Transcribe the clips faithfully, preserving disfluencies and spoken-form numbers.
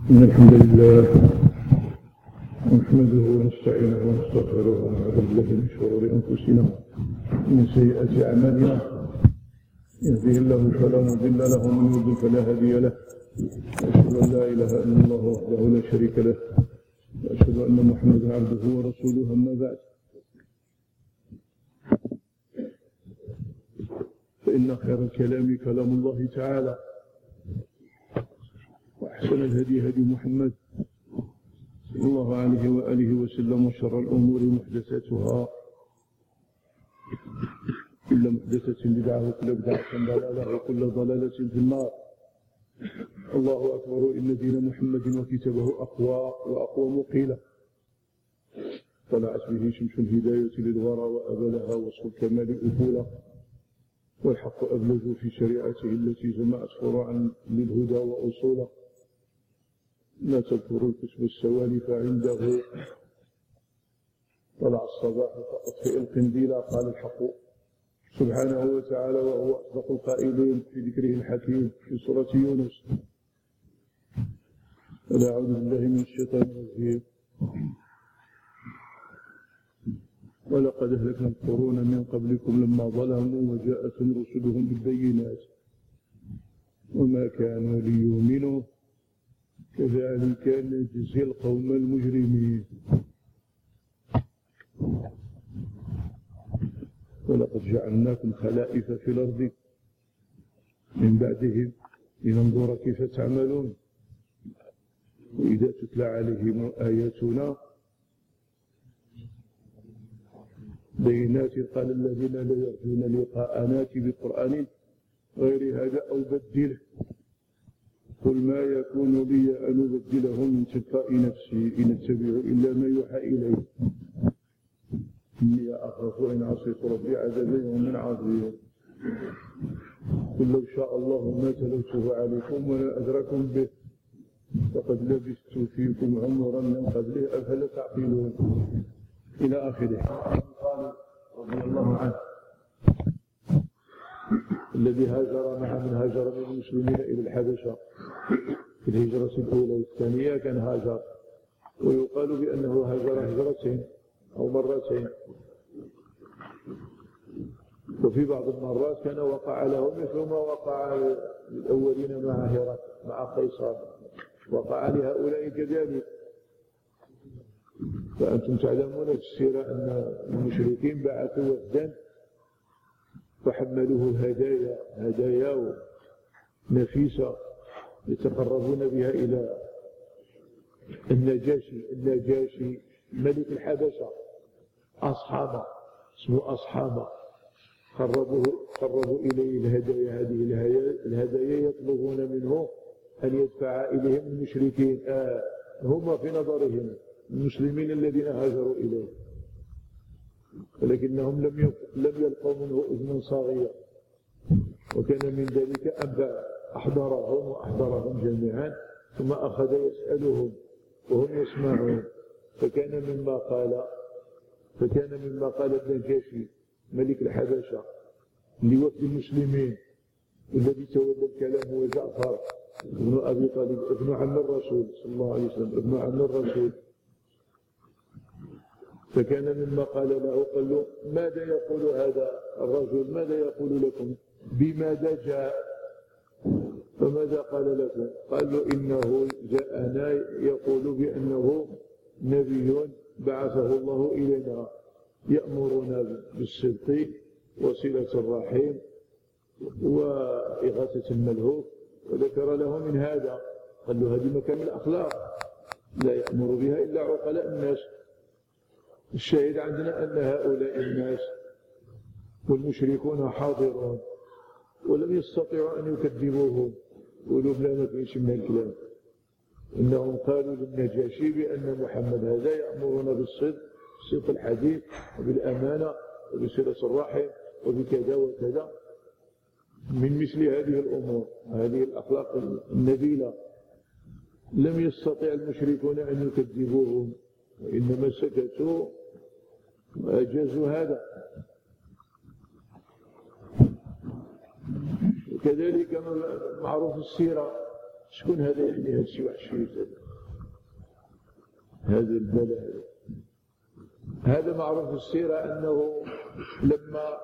إن الحمد لله نحمده ونستعينه ونستغفره ونعوذ بالله من شرور أنفسنا ومن سيئات أعمالنا. يهده الله فلا مضل له ومن يضلل فلا هادي له. وأشهد أن لا إله إلا الله وحده لا شريك له وأشهد أن محمدا عبده ورسوله. أما بعد، فإن خير الكلام كلام الله تعالى، وأحسن الهدي هدي محمد صلى الله عليه وآله وسلم، وشر الأمور محدثاتها، كل محدثة بدعة وكل بدعة ضلالة وكل ضلالة في النار. الله أكبر، إن دين محمد وكتابه أقوى وأقوى مقيلة. طلعت به شمس الهداية للورى وأبلها وصف الكمال أفولا، والحق أبلغ في شريعته التي جمعت فروعا للهدى وأصولا. لا تذكر الكتب السوالف عنده، طلع الصباح فأطفئ القنديل. قال الحق سبحانه وتعالى وهو أصدق القائلين في ذكره الحكيم في سورة يونس: ألا أعوذ بالله من الشيطان الرجيم: ولقد أهلكنا القرون من قبلكم لما ظلموا وجاءتهم رسلهم بالبينات وما كانوا ليؤمنوا كذلك نجزي القوم المجرمين. ولقد جعلناكم خلائف في الأرض من بعدهم لننظر كيف تعملون. وإذا تتلى عليهم آياتنا بينات قال الذين لا يرجون لقاءنا ائت بقرآن غير هذا أو بدله قل ما يكون لي أن أبدله من تلقاء نفسي إن أتبع إلا ما يوحى إلي إني أخاف إن عصيت ربي عذاب يوم عظيم. قل لو شاء الله ما تلوته عليكم ولا أدركم به فقد لبثت فيكم عمرا من قبله أفلا تعقلون، إلى آخره. قال رضي الله عنه الذي هاجر مع من هاجر من المسلمين إلى الحبشة في الهجرة الأولى والثانية كان هاجر، ويقال بأنه هاجر هجرتين أو مرتين، وفي بعض المرات كان وقع له مثل ما وقع الأولين مع هرقل مع قيصر، وقع لهؤلاء كذلك. فأنتم تعلمون في السيرة أن المشركين بعثوا وفدا فحملوه هدايا هدايا نفيسة يتقربون بها إلى النجاشي النجاشي ملك الحبشة. أصحابه اسمه أصحابه قربوه قربوا إليه الهدايا. هذه الهدايا يطلبون منه أن يدفع إليهم المشركين آه هم في نظرهم المسلمين الذين هاجروا إليه، ولكنهم لم لم يلقوا منه أذنا صاغية. وكان من ذلك أن أحضرهم وأحضرهم جميعا ثم أخذ يسألهم وهم يسمعون. فكان مما قال فكان مما قال النجاشي ملك الحبشة لوفد المسلمين، والذي تولى الكلام هو جعفر ابن أبي طالب ابن عم الرسول صلى الله عليه وسلم ابن عم الرسول. فكان مما قال له قال له: ماذا يقول هذا الرجل؟ ماذا يقول لكم؟ بماذا جاء؟ فماذا قال لكم؟ قال له: إنه جاءنا يقول بأنه نبي بعثه الله إلينا يأمرنا بالصدق وصلة الرحم وإغاثة الملهوف، وذكر له من هذا. قال له: هذه مكان الأخلاق لا يأمر بها إلا عقلاء الناس. الشاهد عندنا أن هؤلاء الناس والمشركون حاضرون ولم يستطيعوا أن يكذبوهم. ولو بلا ما فيش من الكلام إنهم قالوا للنجاشي بأن محمد هذا يأمرنا بالصدق صدق الحديث وبالأمانة وبصلة الرحم وبكذا وكذا من مثل هذه الأمور، هذه الأخلاق النبيلة. لم يستطيع المشركون أن يكذبوهم، وإنما سكتوا وأجازوا هذا. وكذلك معروف السيرة شكون هذا يعني هذا الشيء وحشي هذا البلاء. هذا معروف في السيرة أنه لما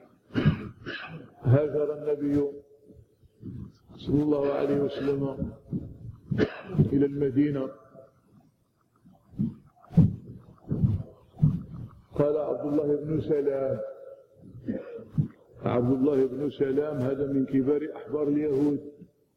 هاجر النبي صلى الله عليه وسلم إلى المدينة قال عبد الله بن سلام عبد الله بن سلام هذا من كبار أحبار اليهود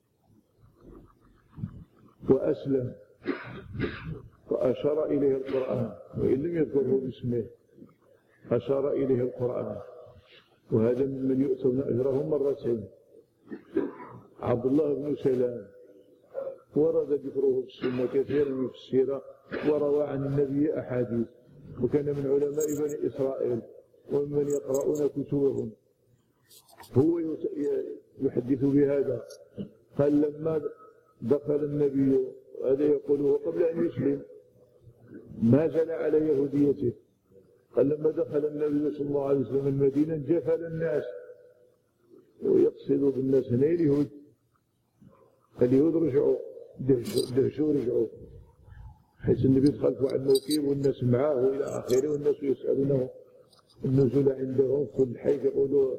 وأسلم وأشار إليه القرآن وإن لم يذكره باسمه أشار إليه القرآن، وهذا ممن يؤتون أجرهم مرتين. عبد الله بن سلام ورد ذكره في السنة كثيرا في السيرة وروى عن النبي أحاديث، وكان من علماء بني إسرائيل وممن يقرؤون كتبهم. هو يحدث بهذا قال لما دخل النبي، هذا يقوله قبل أن يسلم ما زال على يهوديته، قال لما دخل النبي صلى الله عليه وسلم المدينة جفل الناس، ويقصد بالناس هنا اليهود. اليهود رجعوا دهشوا رجعوا، حيث النبي تخلفوا عن الموكب والناس معاه إلى آخره، والناس يسألونه النزول عندهم في الحي يقولوا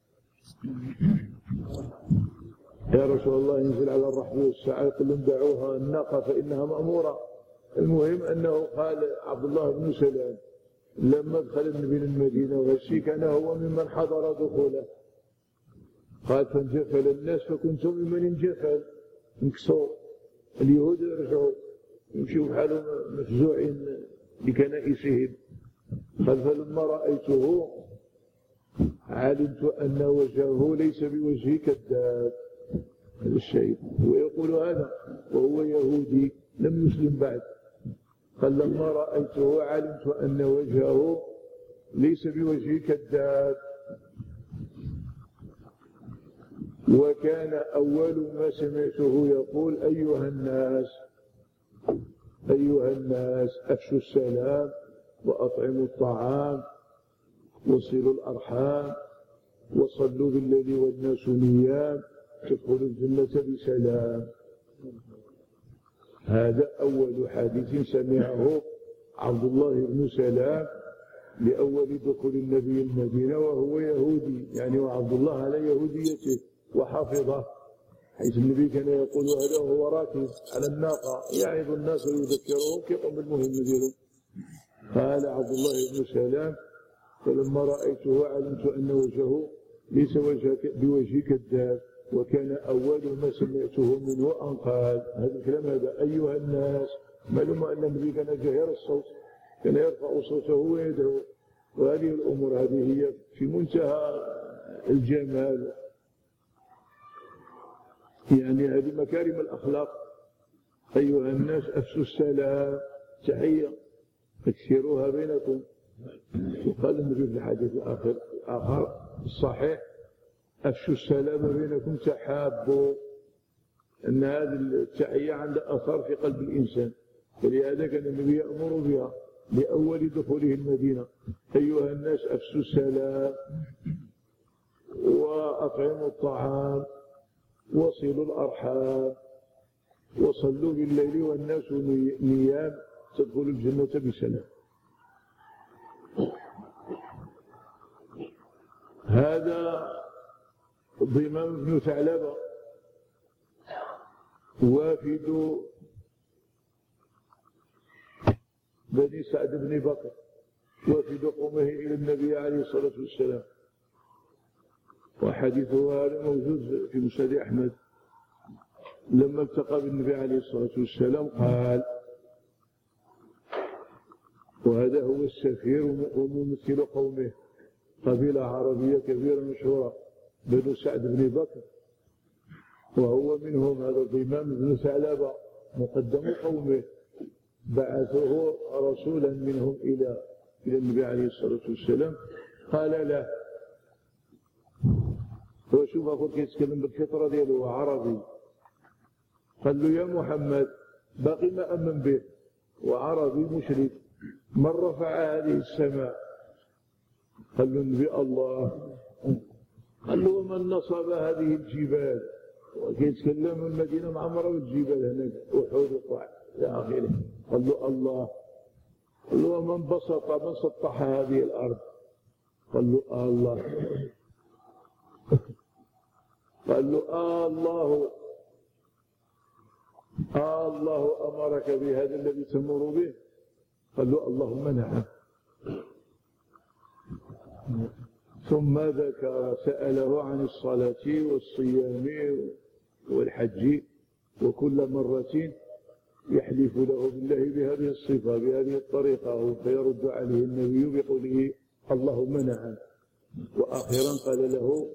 يا رسول الله ينزل على الرحب والسعي، يقول لهم دعوها الناقة فإنها مأمورة. المهم أنه قال عبد الله بن سلام لما دخل النبي المدينة وهالشي كان هو ممن حضر دخوله، قال فانجفل الناس فكنت ممن انجفل انكسوا. اليهود رجعوا يمشوا بحالهم مفزوعين لكنائسهم. قال فلما رأيته علمت أن وجهه ليس بوجه كذاب. هذا الشيء ويقول هذا وهو يهودي لم يسلم بعد. قال لما رأيته علمت أن وجهه ليس بوجه كذاب. وكان أول ما سمعته يقول أيها الناس أيها الناس أفشوا السلام وأطعموا الطعام وصلوا الأرحام وصلوا بالليل والناس نيام تدخلوا الجنة بسلام. هذا أول حديث سمعه عبد الله بن سلام لأول دخول النبي المدينة وهو يهودي، يعني وعبد الله على يهوديته وحفظه، حيث النبي كان يقول هذا وهو راكب على الناقة يعظ الناس ويذكرهم كيقوم بالمهم ديالهم. قال عبد الله بن سلام فلما رأيته علمت أن وجهه ليس وجه بوجه كذاب. وكان أول ما سمعته منه أن قال هذا الكلام هذا أيها الناس. معلوم أن النبي كان جهير الصوت، كان يرفع صوته ويدعو، وهذه الأمور هذه هي في منتهى الجمال، يعني هذه مكارم الأخلاق. أيها الناس أفشوا السلام تحية اكثروها بينكم. وقال النبي في الحديث الآخر الآخر الصحيح أفشوا السلام بينكم تحابوا. أن هذه التحية عندها أثر في قلب الإنسان، ولهذا كان النبي يأمر بها لأول دخوله المدينة. أيها الناس أفشوا السلام وأطعموا الطعام وصلوا الأرحام وصلوا بالليل والناس نيام تدخلوا الجنة بسلام. هذا ضمام بن ثعلبة وافد بني سعد بن بكر، وافد قومه إلى النبي عليه الصلاة والسلام، وحديثه هذا موجود في مسند أحمد. لما التقى بالنبي عليه الصلاة والسلام قال، وهذا هو السفير وممثل قومه، قبيلة عربية كبيرة مشهورة بنو سعد بن بكر، وهو منهم هذا الضمام بن ثعلبة مقدم قومه، بعثه رسولا منهم إلى إلى النبي عليه الصلاة والسلام. قال له، هو شوف أقول كيتكلم بالفطرة ديالو، هو عربي. قال له يا محمد باقي ما أمن به، وعربي مشرك، من رفع هذه السماء؟ قال له النبي الله. قال له ومن نصب هذه الجبال؟ وكيتكلم المدينة معمرة والجبال هناك أحد وقع إلى آخره. قال له الله، قال له من بسط من سطح هذه الأرض؟ قال له آه الله. قال له آه الله، آه الله أمرك بهذا الذي تمر به؟ قال له اللهم نعم. ثم ذكر سأله عن الصلاة والصيام والحج، وكل مرة يحلف له بالله بهذه الصفة بهذه الطريقة، فيرد عليه النبي بقوله اللهم نعم. وأخيرا قال له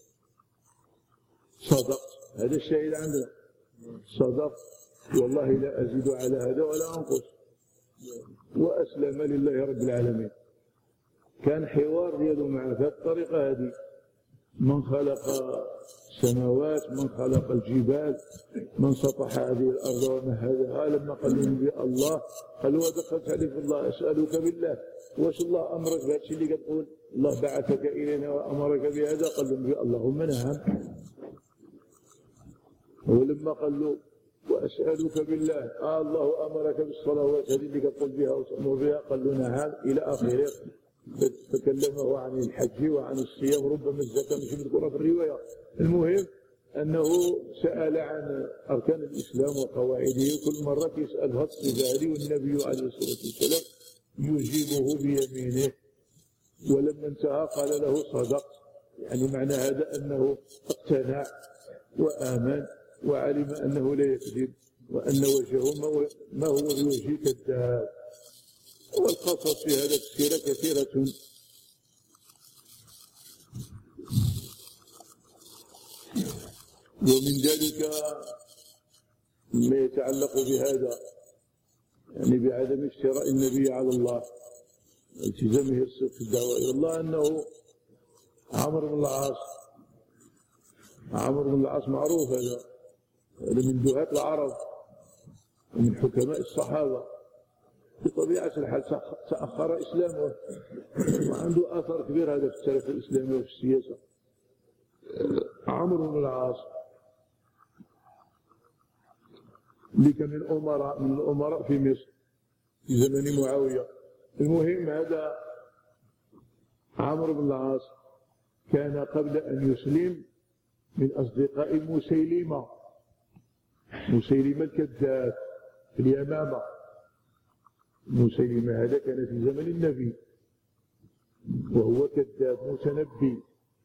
صدقت، هذا الشاهد عندنا، صدقت والله لا أزيد على هذا ولا أنقص. وأسلم لله رب العالمين. كان حوار ديالو معه في الطريقة هذه، من خلق السماوات، من خلق الجبال، من سطح هذه الأرض ومهدها. لما قال لهم الله، قالوا ودخلت عليه في الله، أسألك بالله، واش الله أمرك بهذا الشيء اللي كتقول الله بعثك إلينا وأمرك بهذا؟ قال لهم اللهم نعم. ولما قال له وأسألك بالله، آه الله أمرك بالصلوات هذه اللي كتقول بها وتأمر بها؟ قال له نعم إلى آخره. فكلمه عن الحج وعن الصيام، ربما الزكاة مش مذكورة في الرواية. المهم أنه سأل عن أركان الإسلام وقواعده، كل مرة يسألها الصفة هذه، والنبي عليه الصلاة والسلام يجيبه بيمينه. ولما انتهى قال له صدقت، يعني معنى هذا أنه اقتنع وآمن وعلم أنه لا يكذب، وأن وجهه ما هو بوجه كذاب. والقصص في هذا السيرة كثيرة. ومن ذلك ما يتعلق بهذا، يعني بعدم اشتراء النبي على الله، التزامه الصدق في الدعوة إلى الله، أنه عمرو بن العاص، عمرو بن العاص معروف هذا، هذا من دهاة العرب ومن حكماء الصحابة. بطبيعة الحال تأخر إسلامه، وعنده أثر كبير هذا في التاريخ الإسلامي وفي السياسة. عمرو بن العاص اللي كان من الأمراء من الأمراء في مصر في زمن معاوية. المهم هذا عمرو بن العاص كان قبل أن يسلم من أصدقاء مسيلمة، مسيلمة الكذاب في اليمامة. مسيلمة هذا كان في زمن النبي، وهو كذاب متنبي،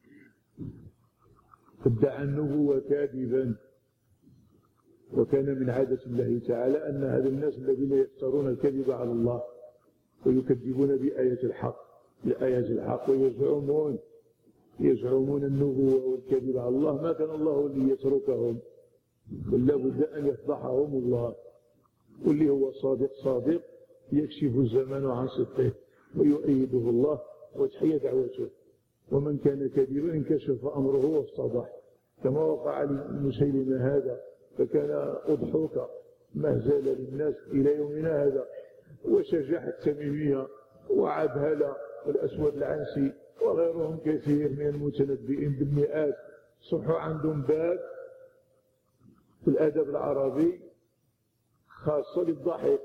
ادعى النبوة كاذبا. وكان من عادة الله تعالى أن هذا الناس الذين يفترون الكذب على الله ويكذبون بآية الحق بآيات الحق ويزعمون يزعمون النبوة والكذب على الله، ما كان الله ليتركهم، بل لابد أن يفضحهم الله. واللي هو صادق صادق يكشف الزمان عن صدقه ويؤيده الله وتحيى دعوته. ومن كان كذبا انكشف أمره وافتضح، كما وقع لمسيلمة هذا، فكان أضحوك مهزل للناس إلى يومنا هذا. وشجاح التميمية وعبهلة والأسود العنسي وغيرهم كثير من المتنبئين بالمئات صحوا عندهم باب في الأدب العربي خاصة للضحك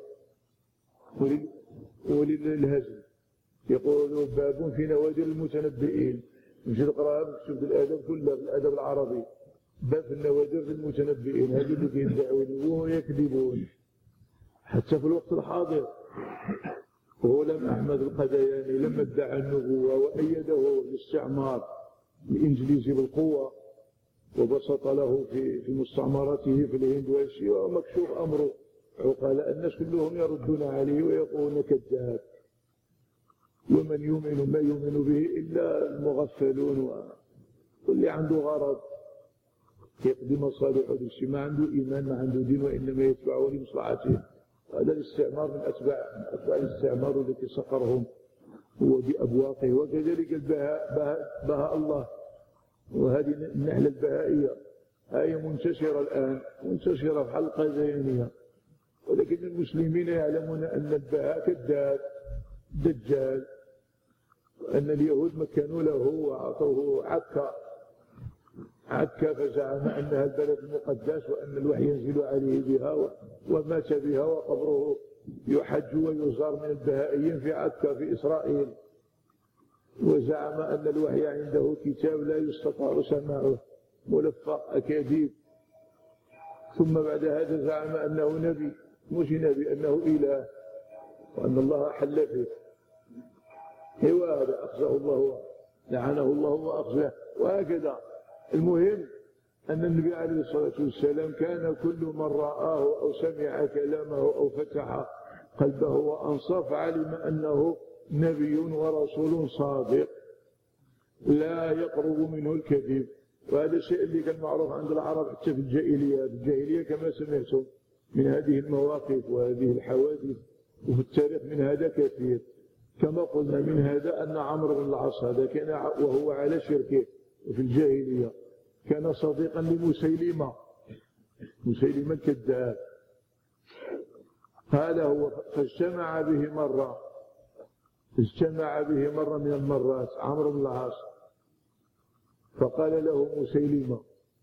وللهزل، يقولوا باب في نوادر المتنبئين. مش تقرأ تشوف الأدب كله في الأدب العربي، باب في النوادر المتنبئين، هذو اللي كيدعون ويكذبون. حتى في الوقت الحاضر غلام أحمد القدياني لما ادعى النبوة وأيده الاستعمار الإنجليزي بالقوة وبسط له في في مستعمراته في الهند والشيء، ومكشوف أمره، عقلاء الناس كلهم يردون عليه ويقولون كذاب. ومن يؤمن ما يؤمن به إلا المغفلون واللي عنده غرض يقضي مصالحه للشيء، ما عنده إيمان ما عنده دين، وإنما يتبعه لمصلحته. هذا الاستعمار من أتباع من أتباع الاستعمار التي سقرهم هو بأبواقه. وكذلك البهاء بهاء, بهاء الله، وهذه النحلة البهائية هي منتشرة الآن، منتشرة في حلقة زينية، ولكن المسلمين يعلمون أن البهاء كذاب دجال، وأن اليهود مكنوا له وأعطوه عكا عكا فزعم أنها البلد المقدس وأن الوحي ينزل عليه بها ومات بها وقبره يحج ويزار من البهائيين في عكا في إسرائيل، وزعم أن الوحي عنده كتاب لا يستطاع سماعه ملفق أكاذيب. ثم بعد هذا زعم أنه نبي، مش نبي، أنه إله وأن الله حل فيه. هو هذا أخزاه الله لعنه الله وأخزاه. وهكذا المهم أن النبي عليه الصلاة والسلام كان كل من رآه أو سمع كلامه أو فتح قلبه وأنصف علم أنه نبي ورسول صادق لا يقرب منه الكذب. وهذا الشيء اللي كان معروف عند العرب حتى في الجاهلية. في الجاهلية كما سمعتم من هذه المواقف وهذه الحوادث، وفي التاريخ من هذا كثير. كما قلنا من هذا أن عمرو بن العاص هذا كان وهو على شركه في الجاهلية كان صديقا لمسيلمة، مسيلمة الكذاب. هذا هو. فاجتمع به مرة اجتمع به مرة من المرات عمرو بن العاص، فقال له مسيلمة: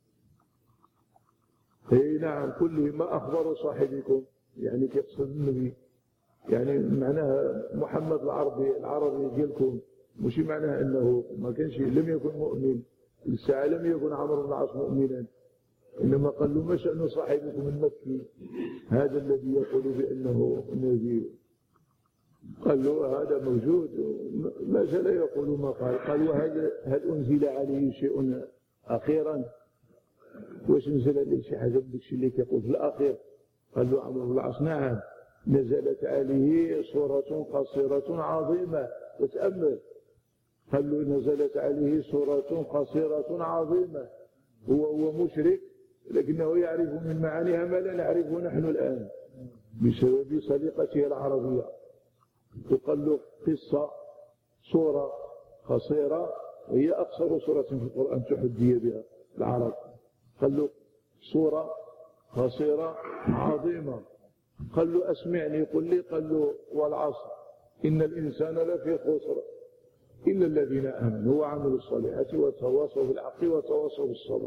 اي نعم، كل ما أخبر صاحبكم، يعني كيقصد النبي، يعني معناها محمد العربي العربي ديالكم، مش معناها أنه ما كانش لم يكن مؤمن الساعة، لم يكن عمرو بن العاص مؤمنا، إنما قال له: ما شأن صاحبكم المكي هذا الذي يقول بأنه نبي؟ قال له: هذا موجود ما زال يقول ما قال. قال: وهذا هل أنزل عليه شيء أخيرا؟ واش نزل عليه شي حاجة بداكشي اللي كيقول في الأخير؟ قال له عمرو بن العاص: نعم، نزلت عليه سورة قصيرة عظيمة. وتأمل، قال له: نزلت عليه سورة قصيرة عظيمة. هو هو مشرك لكنه يعرف من معانيها ما لا نعرفه نحن الآن بسبب سليقته العربية. تقال له قصة سورة قصيرة وهي أقصر سورة في القرآن تحدي بها العرب. قال له سورة قصيرة عظيمة. قال له: أسمعني، قل لي. قال له: والعصر إن الإنسان لفي خسر إلا الذين آمنوا وعملوا الصالحات وتواصوا بالحق وتواصوا بالصبر.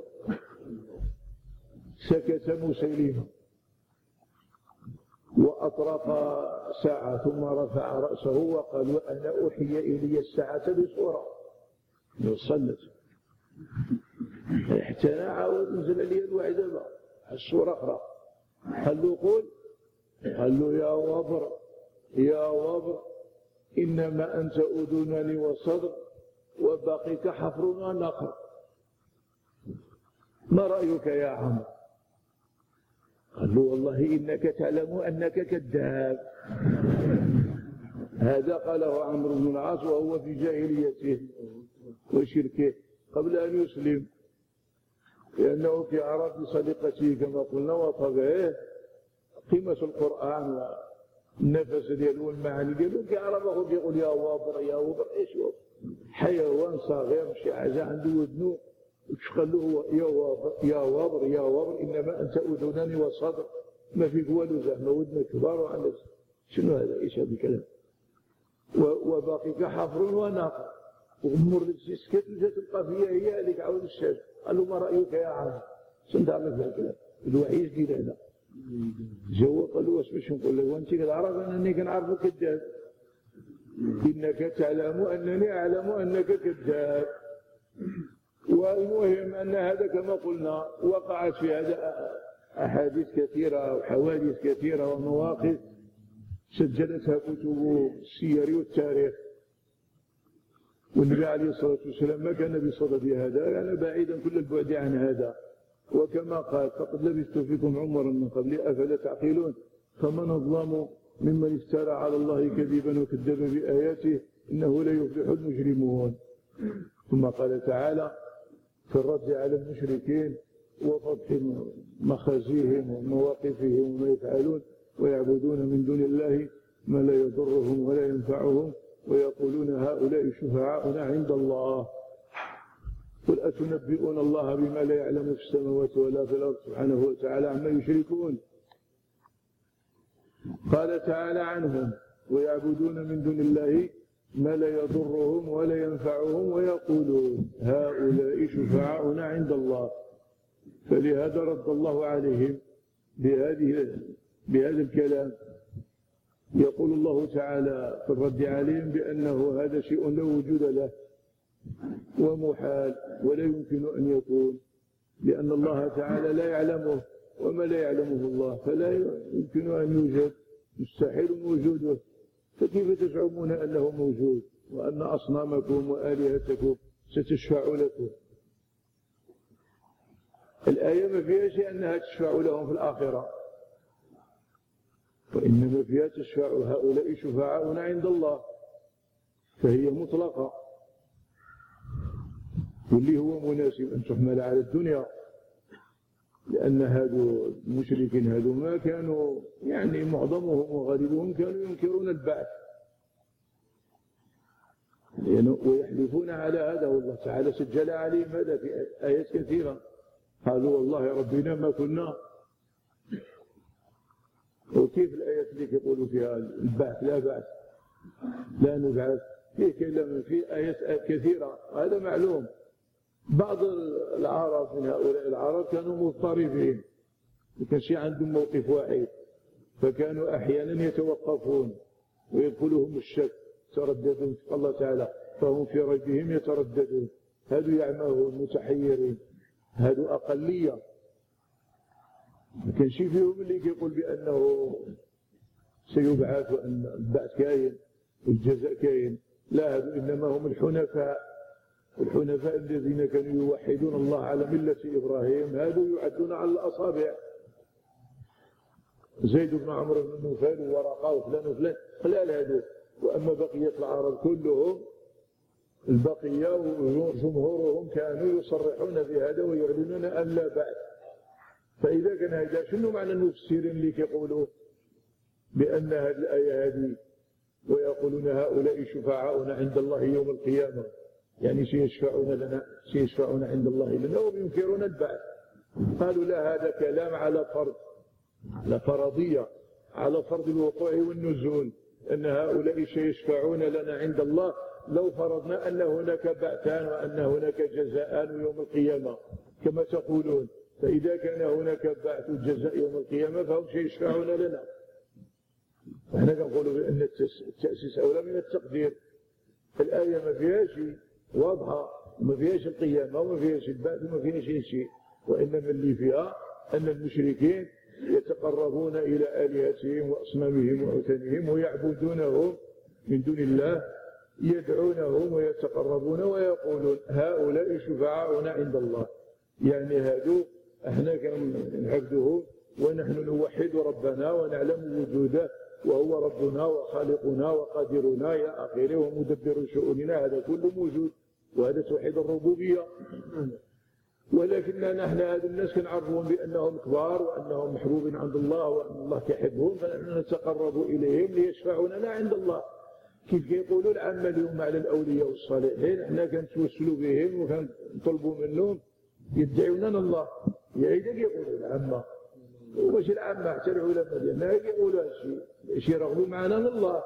سكت مسيلمة وأطرق ساعة ثم رفع رأسه وقال: وأنا أوحي إلي الساعة بسورة صلت حتى أنا عاود نزل لي الوعي دابا السورة أخرى. قال له: قول. قال له: يا وبر يا وبر إنما أنت أذنان وصدر وباقيك حفر ونقر. ما رأيك يا عمرو؟ قال له: والله إنك تعلم أنك كذاب. هذا قاله عمرو بن العاص وهو في جاهليته وشركه قبل أن يسلم، لأنه في عرف سليقته كما قلنا وطبعه قيمة القرآن والنفس ديالو والمعاني ديالو كيعرفه كيقول يا وابر يا وابر. ايش هو؟ حيوان صغير شي حاجة عنده ودنو، اش قال له؟ يا وابر يا وابر يا وابر إنما أنت أذنان وصدر، ما فيك والو زعما ودنك كبار وعندك شنو هذا؟ ايش هذا الكلام؟ وباقيك حفر وناقر. ومر سكت وجات القافية هي هذيك عاود الشاش. قال له: ما رأيك يا عم؟ شنو تعرف هذا الكلام؟ الوحي جديد هذا. جاوب قال له: واش باش نقول لك وانت كتعرف انني كنعرفك كذاب؟ انك تعلم انني اعلم انك كذاب. والمهم ان هذا كما قلنا وقعت في هذا احاديث كثيره وحوادث كثيره ومواقف سجلتها كتب السير والتاريخ. والنبي عليه الصلاه والسلام ما كان بصدد هذا، يعني بعيدا كل البعد عن هذا. وكما قال: فقد لبثت فيكم عمرا من قبل أفلا تعقلون. فمن أظلم ممن افترى على الله كذبا وكذب بآياته إنه لا يفلح المجرمون. ثم قال تعالى في الرد على المشركين وفضح مخازيهم ومواقفهم وما يفعلون: ويعبدون من دون الله ما لا يضرهم ولا ينفعهم ويقولون هؤلاء شفعاؤنا عند الله قل أتنبئون الله بما لا يعلم في السماوات ولا في الأرض سبحانه وتعالى عما يشركون. قال تعالى عنهم: ويعبدون من دون الله ما لا يضرهم ولا ينفعهم ويقولون هؤلاء شفعاؤنا عند الله. فلهذا رد الله عليهم بهذه بهذا الكلام. يقول الله تعالى في الرد عليهم بأنه هذا شيء لا وجود له ومحال ولا يمكن أن يكون، لأن الله تعالى لا يعلمه، وما لا يعلمه الله فلا يمكن أن يوجد، مستحيل وجوده. فكيف تزعمون أنه موجود وأن أصنامكم وآلهتكم ستشفع لكم؟ الآية ما فيها شيء أنها تشفع لهم في الآخرة، وإنما فيها تشفع هؤلاء شفعاؤنا عند الله، فهي مطلقة، واللي هو مناسب أن تحمل على الدنيا، لأن هذو المشركين هذو ما كانوا يعني معظمهم وغالبهم كانوا ينكرون البعث ويحلفون على هذا، والله تعالى سجل عليهم هذا في آيات كثيرة. قالوا والله ربنا ما كنا. وكيف الآيات اللي يقولوا فيها البعث لا بعث لا نبعث؟ في كلام في آيات كثيرة، هذا معلوم. بعض العرب من هؤلاء العرب كانوا مضطربين، ما كانش عندهم موقف واحد، فكانوا أحيانا يتوقفون ويدخلهم الشك، يترددون في الله تعالى، فهم في ريبهم يترددون. هذو يعمهون متحيرين، هذو أقلية، ما كانش فيهم اللي يقول بأنه سيبعث وأن البعث كاين والجزاء كاين. لا، هذو إنما هم الحنفاء، الحنفاء الذين كانوا يوحدون الله على ملة إبراهيم، هذو يعدون على الأصابع. زيد بن عمرو بن نوفل وورقة وفلان وفلان خلال هذو. وأما بقية العرب كلهم البقية وجمهورهم كانوا يصرحون بهذا ويعلنون أن لا بعث. فإذا كان هذا، شنو معنى المفسرين اللي يقولوا بأن هذه الآية هذه ويقولون هؤلاء شفعاؤنا عند الله يوم القيامة، يعني سيشفعون لنا سيشفعون عند الله لنا، وهم ينكرون البعث. قالوا لا، هذا كلام على فرض، على فرضية، على فرض الوقوع والنزول، أن هؤلاء سيشفعون لنا عند الله لو فرضنا أن هناك بعثان وأن هناك جزاءان يوم القيامة كما تقولون. فإذا كان هناك بعث وجزاء يوم القيامة فهم سيشفعون لنا. احنا كنقولوا بأن التأسيس أولى من التقدير. الآية ما فيهاش واضحة، وما فيهاش القيامة وما فيهاش البعث وما فيهاش شيء، وإنما اللي فيها أن المشركين يتقربون إلى آلهتهم وأصنامهم وأوثانهم ويعبدونهم من دون الله، يدعونهم ويتقربون ويقولون هؤلاء شفعاؤنا عند الله، يعني هادو احنا كنعبدوه ونحن نوحد ربنا ونعلم وجوده وهو ربنا وخالقنا وقادرنا يا آخره ومدبر شؤوننا، هذا كله موجود، وهذا توحيد الربوبية. ولكننا نحن هذا الناس كنعرفون بأنهم كبار وأنهم محبوبين عند الله وأن الله يحبهم، فنحن نتقرب إليهم ليشفعون لنا عند الله. كيف يقولوا العامة اليوم على الأولياء والصالحين، احنا كنتوسلوا بهم وكنطلبوا منهم يدعوننا الله، هيدا يقولوا العامة. وماشي العامة، حتى العلماء ديالنا يقولوا هذا الشيء، باش يرغبوا معنا من الله.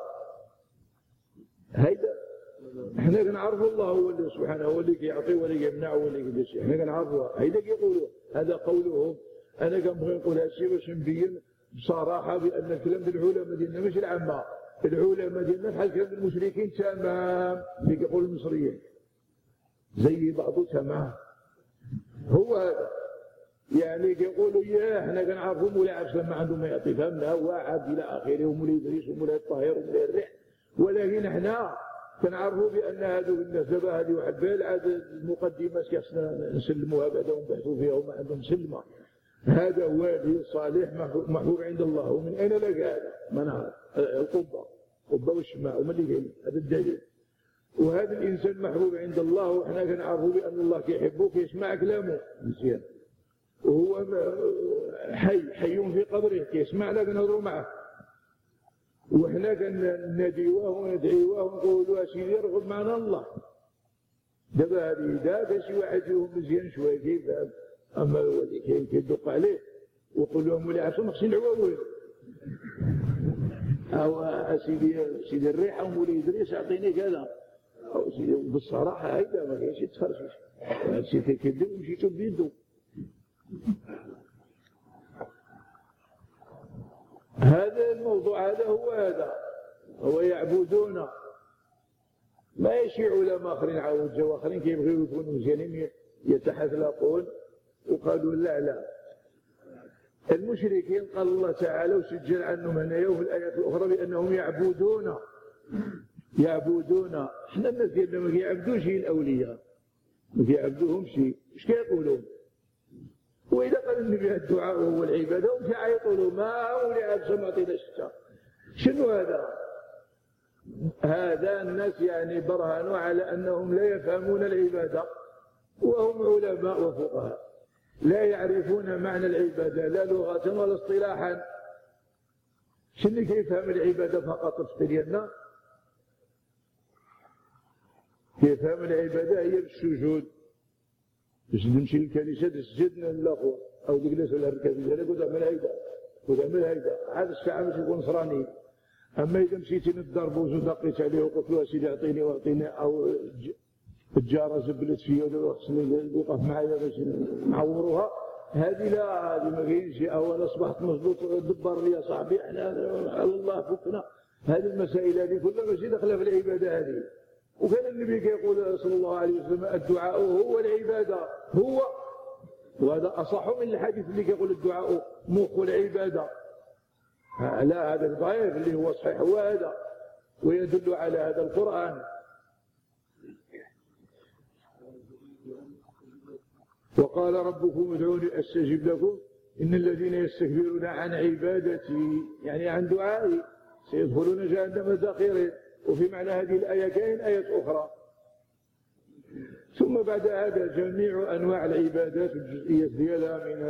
هيدا احنا كنعرفوا الله هو اللي سبحانه هو اللي كيعطي ولا يمنع ولا يدير شيء، احنا كنعرفوها. هيدا كيقولوا، هذا قولهم. انا كنبغي نقول هذا الشيء باش نبين بصراحه بان الكلام ديال العلماء ديالنا ماشي العامة. العلماء ديالنا بحال كلام المشركين تمام، اللي كيقول المصريين زي بعضو تمام. هو هذا يعني كيقولوا ياه احنا كنعرفوا مولاي عبد السلام ما عنده ما يعطي فهمنا، هو عبد الى اخره، ومولاي ادريس ومولاي الطاهر ومولاي الريح، ولكن احنا كنعرفوا بان هذو الناس دابا هذه واحد بالعاد المقدمات خاصنا نسلموها بعدا ونبحثوا فيها وما عندهم سلمه. هذا والي صالح محبوب عند الله، ومن اين لقى هذا؟ ما نعرف. القبه القبه والشماع وما اللي قال هذا الدليل. وهذا الانسان محبوب عند الله، وحنا كنعرفوا بان الله كيحبه كيسمع كلامه مزيان، وهو حي حي في قبره كيسمعنا كنهضروا معه، وحنا كندعيوه وندعيوه ونقولوا اسيدي رغب معنا الله. دابا هذه دا شي واحد فيهم مزيان شويه كيفهم، اما هو اللي كيدق عليه ويقول لهم مولاي عبد السلام خصني نعواول. أو سيدي سيدي الريحة ومولي إدريس أعطيني كذا، أو سيدي بالصراحة هيدا ما كاينش يتفرشش، هادشي كيكذب ومشيتو بيدو. هذا الموضوع هذا هو هذا هو يعبدون. ما يشي علماء آخرين عاود جاو آخرين كيبغيو يكونوا مزيانين يتحذلقون وقالوا لا لا المشركين قال الله تعالى وسجل عنهم هنايا وفي الآيات الأخرى بأنهم يعبدون يعبدون. احنا الناس ديالنا ما كيعبدوش الأولياء، ما كيعبدوهمش. اش كيقولوا؟ وإذا قال النبي الدعاء هو العبادة هم كيعيطوا له ما ولي عاد ما عطيناش حتى. شنو هذا؟ هذا الناس يعني برهنوا على أنهم لا يفهمون العبادة، وهم علماء وفقهاء لا يعرفون معنى العبادة لا لغة ولا اصطلاحا. شنو كيفهم العبادة فقط في ديالنا؟ كيفهم العبادة هي بالسجود، باش نمشي للكنيسة تسجد للأخوة أو تجلس على الركاب ديالك وتعمل هيدا وتعمل هيدا، هذا الساعة باش يكون نصراني. أما إذا مشيتي للدار بوز ودقيت عليه وقلت له سيدي أعطيني وأعطيني، أو الجارة زبلت فيا ولا خصني يوقف معايا باش نعوروها، هذه لا، هذه ما كاينش. أو أنا أصبحت مضبوط دبر لي يا صاحبي احنا على الله فكنا. هذه المسائل هذه كلها ماشي داخلة في العبادة هذه. وكان النبي كيقول صلى الله عليه وسلم الدعاء هو العبادة هو، وهذا أصح من الحديث اللي كيقول الدعاء مخ العبادة. لا، هذا الضعيف اللي هو صحيح هو هذا، ويدل على هذا القرآن. وقال ربكم ادعوني أستجب لكم إن الذين يستكبرون عن عبادتي يعني عن دعائي سيدخلون جهنم داخرين. وفي معنى هذه الآية كاين آيات أخرى. ثم بعد هذا جميع أنواع العبادات الجزئية ديالها من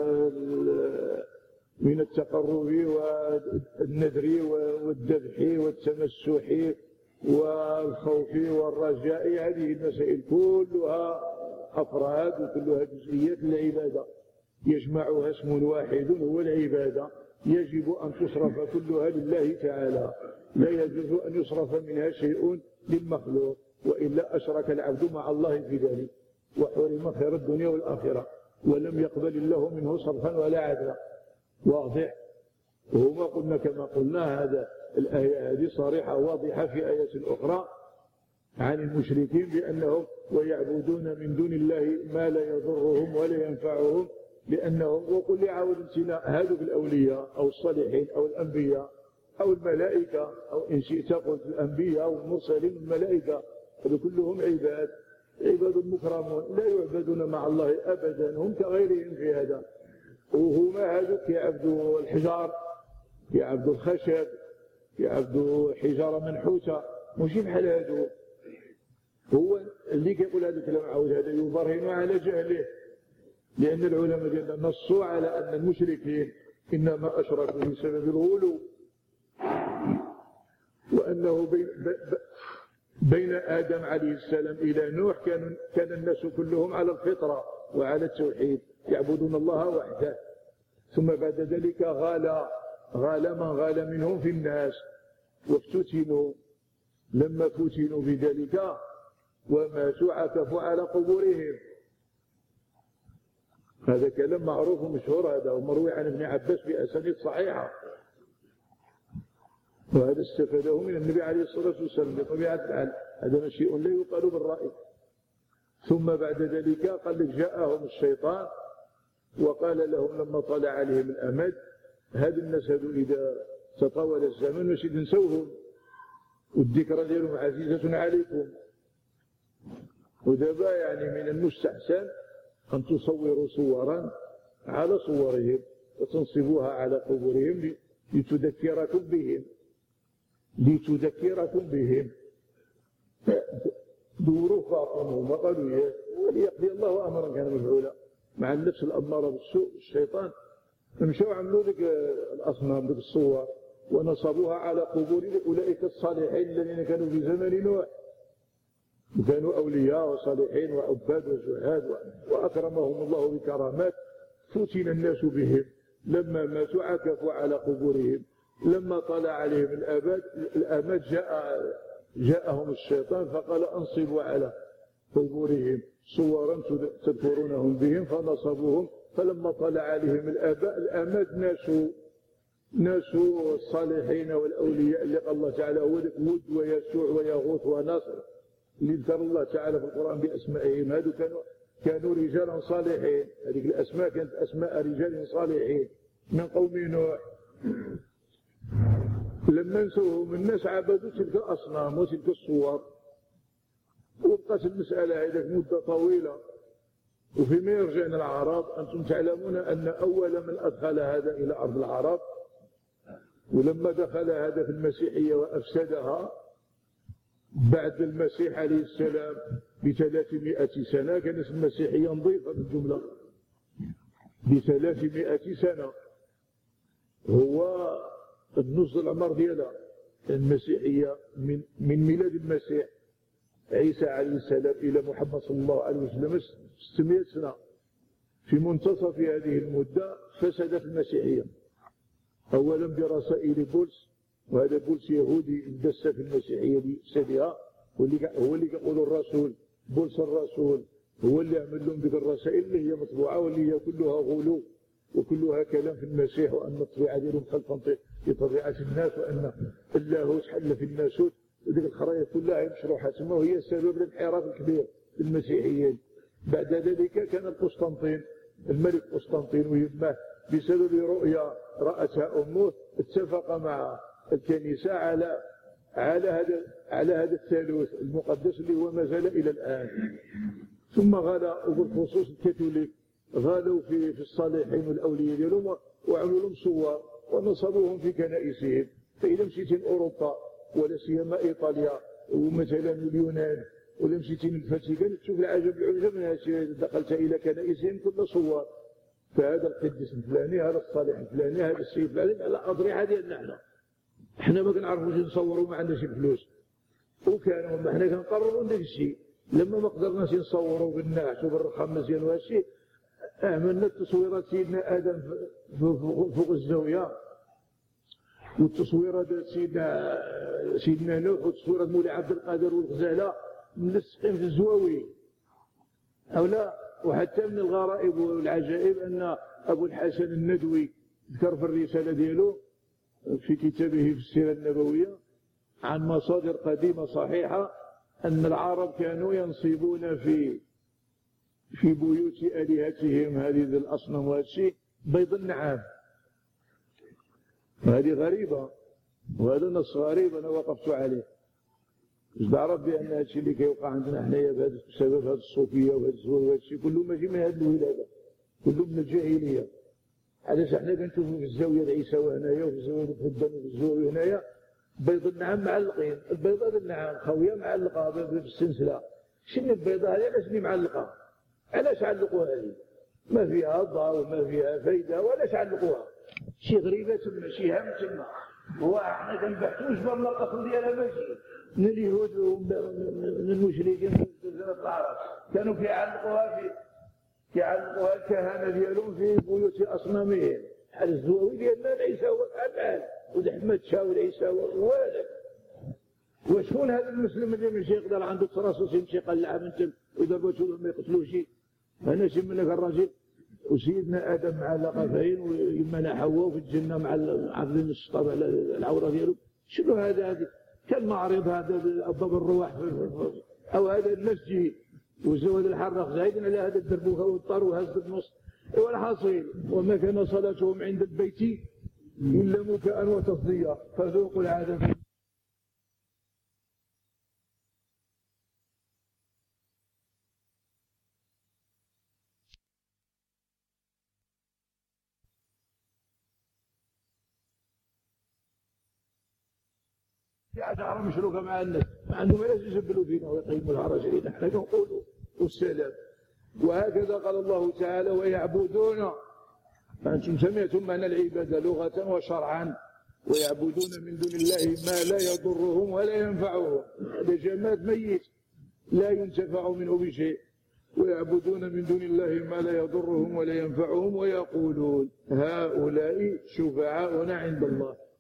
من التقرب والنذر والذبح والتمسح والخوف والرجاء، هذه المسائل كلها أفراد وكلها جزئيات العبادة يجمعها اسم واحد هو العبادة، يجب أن تصرف كلها لله تعالى، لا يجوز أن يصرف منها شيء للمخلوق، وإلا أشرك العبد مع الله في ذلك وحرم خير الدنيا والآخرة، ولم يقبل الله منه صرفا ولا عدلا. واضح؟ وهما قلنا كما قلنا هذا الآية هذه صريحة واضحة في آية أخرى عن المشركين بأنهم ويعبدون من دون الله ما لا يضرهم ولا ينفعهم، لأنهم وقل لي عاود امتناء هذو بالأولياء أو الصالحين أو الأنبياء أو الملائكة، أو إن شئت قلت الأنبياء أو المرسلين والملائكة، هذو كلهم عباد عباد مكرمون لا يعبدون مع الله أبدا، هم كغيرهم في هذا. وهما هذوك يعبدوا الحجار، يعبدوا الخشب، يعبدوا حجارة منحوتة، مش بحال هذو. هو اللي كيقول هذا الكلام عاود هذا يبرهن على جهله، لأن العلماء ديالنا نصوا على أن المشركين إنما أشركوا بسبب الغلو، وأنه بين, بين آدم عليه السلام إلى نوح كان, كان الناس كلهم على الفطرة وعلى التوحيد يعبدون الله وحده. ثم بعد ذلك غال غال من غال منهم في الناس وافتتنوا، لما فتنوا بذلك وماتوا عكفوا على قبورهم. هذا كلام معروف ومشهور، هذا ومروي عن ابن عباس بأسانيد صحيحة، وهذا استفاده من النبي عليه الصلاة والسلام بطبيعة الحال، هذا شيء لا يقال بالرأي. ثم بعد ذلك قال لك جاءهم الشيطان وقال لهم لما طلع عليهم الأمد هذا الناس هذو إذا تطاول الزمن ماشي تنسوهم، والذكرى ديالهم عزيزة عليكم. ودابا يعني من المستحسن أن تصوروا صورا على صورهم وتنصبوها على قبورهم لتذكركم بهم لتذكركم بهم دوروا فاطمهم وقالوا يا وليقضي الله أمرا كان مفعولا. مع النفس الأمارة بالسوء الشيطان مشوا عملوا لك الأصنام لك الصور ونصبوها على قبور أولئك الصالحين الذين كانوا في زمن نوح، وكانوا أولياء وصالحين وعباد وزهاد وأكرمهم الله بكرامات، فتن الناس بهم لما ماتوا عكفوا على قبورهم لما طلع عليهم الآباد الآماد جاء جاءهم الشيطان فقال انصبوا على قبورهم صورا تذكرونهم بهم فنصبوهم. فلما طلع عليهم الآباء الآماد ناسوا ناسوا الصالحين والأولياء اللي قال الله تعالى هو ذاك ود ويسوع ويغوث وناصر اللي ذكر الله تعالى في القرآن بأسمائهم. هذو كانوا كانوا رجالا صالحين، هذيك الأسماء كانت أسماء رجال صالحين من قوم نوح. لما نسوهم الناس عبدوا تلك الأصنام وتلك الصور، وبقت المسألة هذيك مدة طويلة. وفيما يرجع إلى العرب أنتم تعلمون أن أول من أدخل هذا إلى أرض العرب، ولما دخل هذا في المسيحية وأفسدها بعد المسيح عليه السلام بثلاثمائة سنة، كانت المسيحية نظيفة بالجملة بثلاثمائة سنة، هو النص العمر ديالها المسيحية من من ميلاد المسيح عيسى عليه السلام إلى محمد صلى الله عليه وسلم ستمائة سنة. في منتصف هذه المدة فسدت المسيحية، أولا برسائل بولس، وهذا بولس يهودي دس في المسيحية بإفسادها، هو اللي يقول الرسول بولس الرسول هو اللي عمل لهم ذيك الرسائل اللي هي مطبوعة واللي هي كلها غلو وكلها كلام في المسيح، وأن الطبيعة ديالهم خلفا في طبيعة الناس، وأن اللاهوت حل في الناسوت، وذيك الخرايط كلها مشروحة تما، وهي سبب الانحراف الكبير في المسيحيين. بعد ذلك كان القسطنطين الملك قسطنطين ويمه بسبب رؤيا رأتها أمه اتفق مع الكنيسة على على هذا على هذا الثالوث المقدس اللي هو ما زال إلى الآن. ثم غلا وبالخصوص الكاثوليك غالوا في في الصالحين والأولياء ديالهم وعملوا لهم صور ونصبوهم في كنائسهم. فإذا مشيتي أوروبا ولا سيما إيطاليا ومثلا اليونان ولا مشيتي للفاتيكان تشوف العجب العجب من دخلت إلى كنائسهم كل صور، فهذا القديس الفلاني، هذا الصالح الفلاني، هذا السيد الفلاني، على أضرحة ديالنا حنا. حنا ما كنعرفوش نصوروا، ما عندناش الفلوس، وكانوا حنا كنقرروا ندير الشيء. لما ما قدرناش نصوروا بالنحت وبالرخام مزيان وهذا الشيء، عملنا تصويرات سيدنا آدم فوق الزاوية، والتصويرات سيدنا سيدنا نوح، وتصويرات مولاي عبد القادر والغزالة ملصقين في الزواوي أو لا. وحتى من الغرائب والعجائب أن أبو الحسن الندوي ذكر في الرسالة ديالو في كتابه في السيرة النبوية عن مصادر قديمة صحيحة أن العرب كانوا ينصبون في في بيوت آلهتهم هذه الأصنام وهذا الشيء بيض النعام. هذه غريبة، وهذا نص غريب أنا وقفت عليه. مش بعرف بأن هذا الشيء اللي كيوقع عندنا حنايا بسبب هذه الصوفية وهذا الزواج وهذا الشيء كله ماشي من هذه الولادة، كله من الجاهلية. علاش حنا كنشوفوا في الزاوية العيساوية هنايا وفي الزاوية الخدام وفي الزاوية هنايا بيض النعام معلقين، البيضة النعام خاوية معلقة بالسلسلة. شنو البيضة هذه علاش اللي معلقة؟ علاش علقوها هذه؟ ما فيها ضوء وما فيها فايدة، وعلاش علقوها؟ شي غريبة تما، شي هم تما. هو احنا كنبحثوا واش باب الاصل ديالها ماشي من اليهود ومن المشركين من جزيرة العرب، كانوا كيعلقوها في كيعلقوها الكهنة ديالهم في بيوت أصنامهم، بحال الزواوي ديالنا العيساوي بحال ودحمة شاو العيساوي وهذاك. وشكون هذا المسلم اللي ماشي يقدر عنده تراصوص يمشي يقلعها من تم وإذا بغيتو ما يقتلوش؟ أنا شي منك الراجل وسيدنا آدم معلقة فين ويمنا حواء في الجنة مع عاملين الشطاب على العورة ديالو. شنو هذا؟ هذه كان معرض هذا الضب الرواح أو هذا المسجد والزوال الحرق زايدين على هذا الدربوخة والطار وهز النص. والحاصل وما كان صلاتهم عند البيت إلا مكاء وتصديا فذوقوا العذاب. في عشرة مشروكة مع الناس، ما عندهم علاش يسبلوا فينا ويقيموا الهرج علينا، احنا كنقولوا والسلام. وهكذا قال الله تعالى ويعبدون، فأنتم سمعتم معنى العبادة لغة وشرعا، ويعبدون من دون الله ما لا يضرهم ولا ينفعهم. هذا جماد ميت لا ينتفع منه بشيء. ويعبدون من دون الله ما لا يضرهم ولا ينفعهم ويقولون هؤلاء شفعاؤنا عند الله.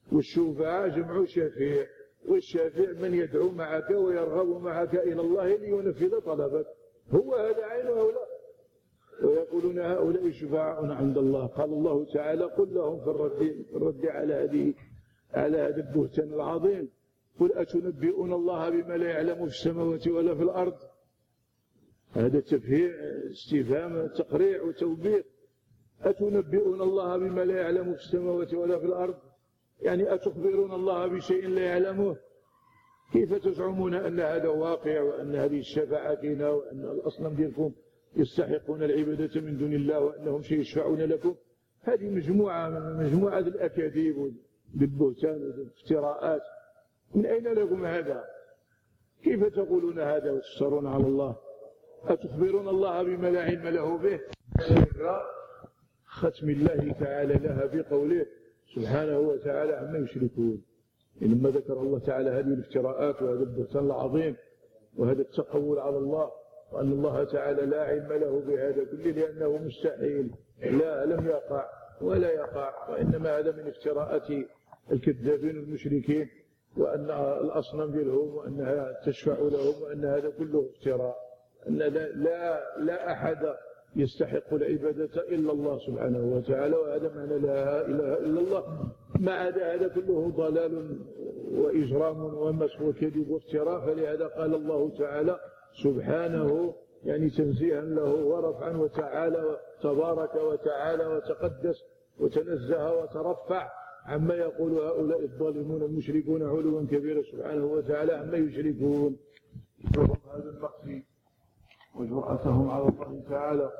والشفعاء جمع شفيع، والشفيع من يدعو معك ويرغب معك إلى الله لينفذ طلبك، هو هذا عين هؤلاء. ويقولون هؤلاء شفعاؤنا عند الله. قال الله تعالى: قل لهم في الرد, الرد على هذه على هذا البهتان العظيم: قل أتنبئون الله بما لا يعلم في السماوات ولا في الأرض. هذا تفهيع، استفهام، تقريع وتوبيخ. أتنبئون الله بما لا يعلم في السماوات ولا في الأرض، يعني أتخبرون الله بشيء لا يعلمه؟ كيف تزعمون أن هذا واقع، وأن هذه الشفاعة كاينة، وأن الأصنام ديالكم يستحقون العبادة من دون الله، وأنهم سيشفعون لكم؟ هذه مجموعة من مجموعة الأكاذيب بالبهتان والافتراءات. من أين لكم هذا؟ كيف تقولون هذا وتفترون على الله؟ أتخبرون الله بما لا علم له به؟ سر ختم الله تعالى لها بقوله سبحانه وتعالى عما يشركون. لما ذكر الله تعالى هذه الافتراءات وهذا البهتان العظيم وهذا التقول على الله، وأن الله تعالى لا علم له بهذا كله لأنه مستحيل، لا لم يقع ولا يقع، وإنما هذا من افتراءات الكذابين المشركين، وأن الأصنام ديالهم وأنها تشفع لهم، وأن هذا كله افتراء، أن لا, لا, لا أحد يستحق العبادة إلا الله سبحانه وتعالى، وهذا معنى لا إله إلا الله. ما عدا هذا كله ضلال وإجرام ومسخ وكذب وافتراء. فلهذا قال الله تعالى سبحانه، يعني تنزيها له ورفعا وتعالى، تبارك وتعالى وتقدس وتنزه وترفع عما يقول هؤلاء الظالمون المشركون علوا كبيرا سبحانه وتعالى عما يشركون. فهم هذا المقصد وجرأتهم على الله تعالى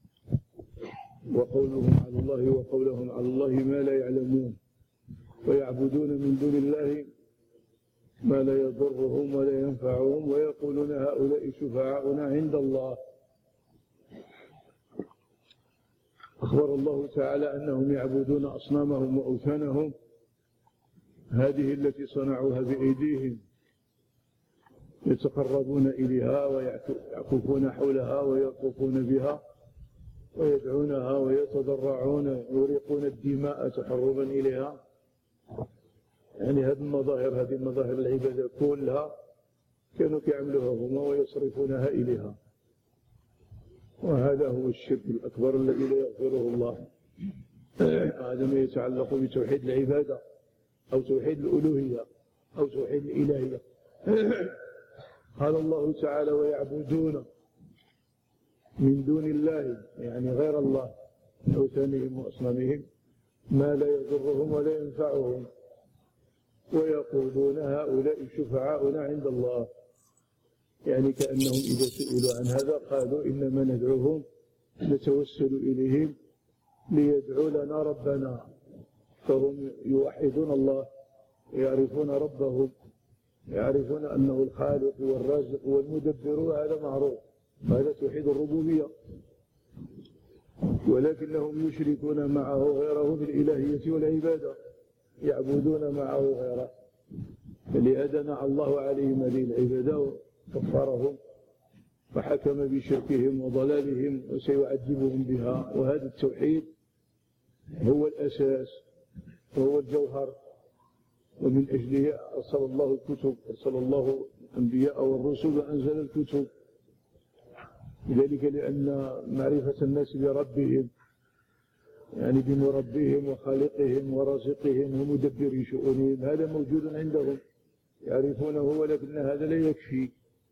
وقولهم على الله وقولهم على الله ما لا يعلمون، ويعبدون من دون الله ما لا يضرهم ولا ينفعهم، ويقولون هؤلاء شفعاؤنا عند الله. أخبر الله تعالى أنهم يعبدون أصنامهم وأوثانهم، هذه التي صنعوها بأيديهم، يتقربون إليها ويعكفون حولها ويطوفون بها ويدعونها ويتضرعون ويريقون الدماء تحربا إليها. يعني هذه المظاهر هذه المظاهر العبادة كلها كانوا يعملوها هما ويصرفونها إليها، وهذا هو الشرك الأكبر الذي لا يغفره الله. هذا ما يتعلق بتوحيد العبادة أو توحيد الألوهية أو توحيد الإلهية. قال الله تعالى: ويعبدون من دون الله، يعني غير الله، أوثانهم وأصنامهم، ما لا يضرهم ولا ينفعهم، ويقولون هؤلاء شفعاؤنا عند الله، يعني كأنهم إذا سئلوا عن هذا قالوا إنما ندعوهم نتوسل إليهم ليدعوا لنا ربنا. فهم يوحدون الله، يعرفون ربهم، يعرفون أنه الخالق والرازق والمدبر، وهذا معروف، هذا توحيد الربوبية، ولكنهم يشركون معه غيره بالإلهية والعبادة، يعبدون معه غيره. فلهذا نعى الله عليهم هذه العبادة وكفرهم وحكم بشركهم وضلالهم وسيعذبهم بها. وهذا التوحيد هو الأساس وهو الجوهر، ومن أجله أرسل الله الكتب، أرسل الله الأنبياء والرسل وأنزل الكتب. لذلك لأن معرفة الناس بربهم، يعني بمربيهم وخالقهم ورازقهم ومدبر شؤونهم، هذا موجود عندهم يعرفونه، ولكن هذا لا يكفي.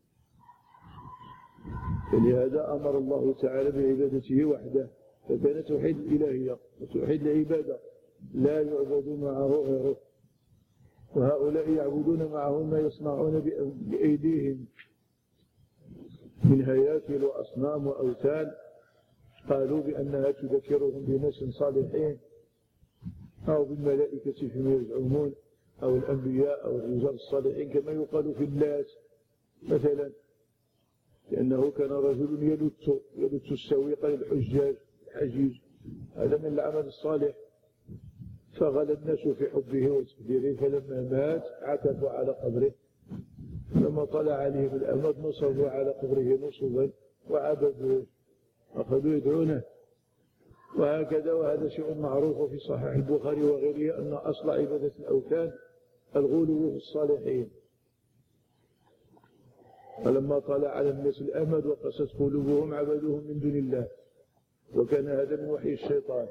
فلهذا أمر الله تعالى بعبادته وحده، فكان توحيد الإلهية وتوحيد العبادة لا يعبد معه غيره. وهؤلاء يعبدون معه ما يصنعون بأيديهم من هياكل وأصنام وأوثان، قالوا بأنها تذكرهم بناس صالحين أو بالملائكة فيما يزعمون أو الأنبياء أو الرجال الصالحين، كما يقال في اللات مثلا، لأنه كان رجل يلت يلت السويق للحجاج الحجيج، هذا من العمل الصالح. فغلى الناس في حبه وتقديره، فلما مات عكفوا على قبره، لما طلع عليهم الأمد نصبوا على قبره نصبا وعبدوه، أخذوا يدعونه وهكذا، وهذا شيء معروف في صحيح البخاري وغيره أن أصل عبادة الأوثان الغلو في الصالحين. فلما طلع على الناس الأمد وقست قلوبهم عبدوهم من دون الله، وكان هذا من وحي الشيطان.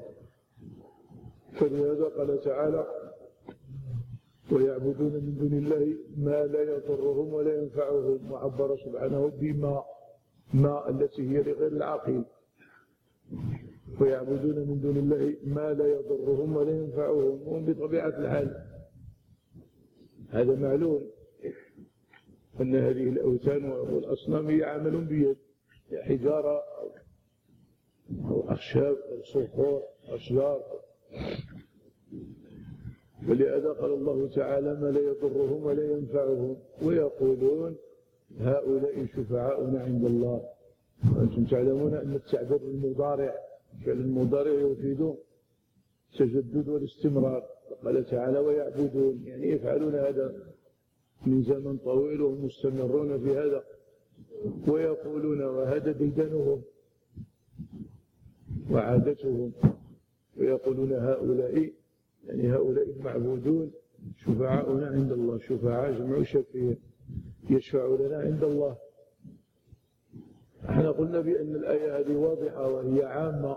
فلهذا قال تعالى: ويعبدون من دون الله ما لا يضرهم ولا ينفعهم، وعبر سبحانه بما ما التي هي لغير العاقل. ويعبدون من دون الله ما لا يضرهم ولا ينفعهم، وهم بطبيعة الحال هذا معلوم أن هذه الأوثان والأصنام هي عمل بيد، حجارة أو أخشاب أو صخور أشجار. ولهذا قال الله تعالى: ما لا يضرهم ولا ينفعهم ويقولون هؤلاء شفعاؤنا عند الله. وأنتم تعلمون أن التعبير المضارع فعل المضارع يفيد التجدد والاستمرار. قال تعالى: ويعبدون، يعني يفعلون هذا من زمن طويل وهم مستمرون في هذا. ويقولون، وهذا ديدنهم وعادتهم، ويقولون هؤلاء يعني هؤلاء المعبودون شفعاؤنا عند الله. شفعاء جمع شفيع، يشفع لنا عند الله. احنا قلنا بأن الآية هذه واضحة وهي عامة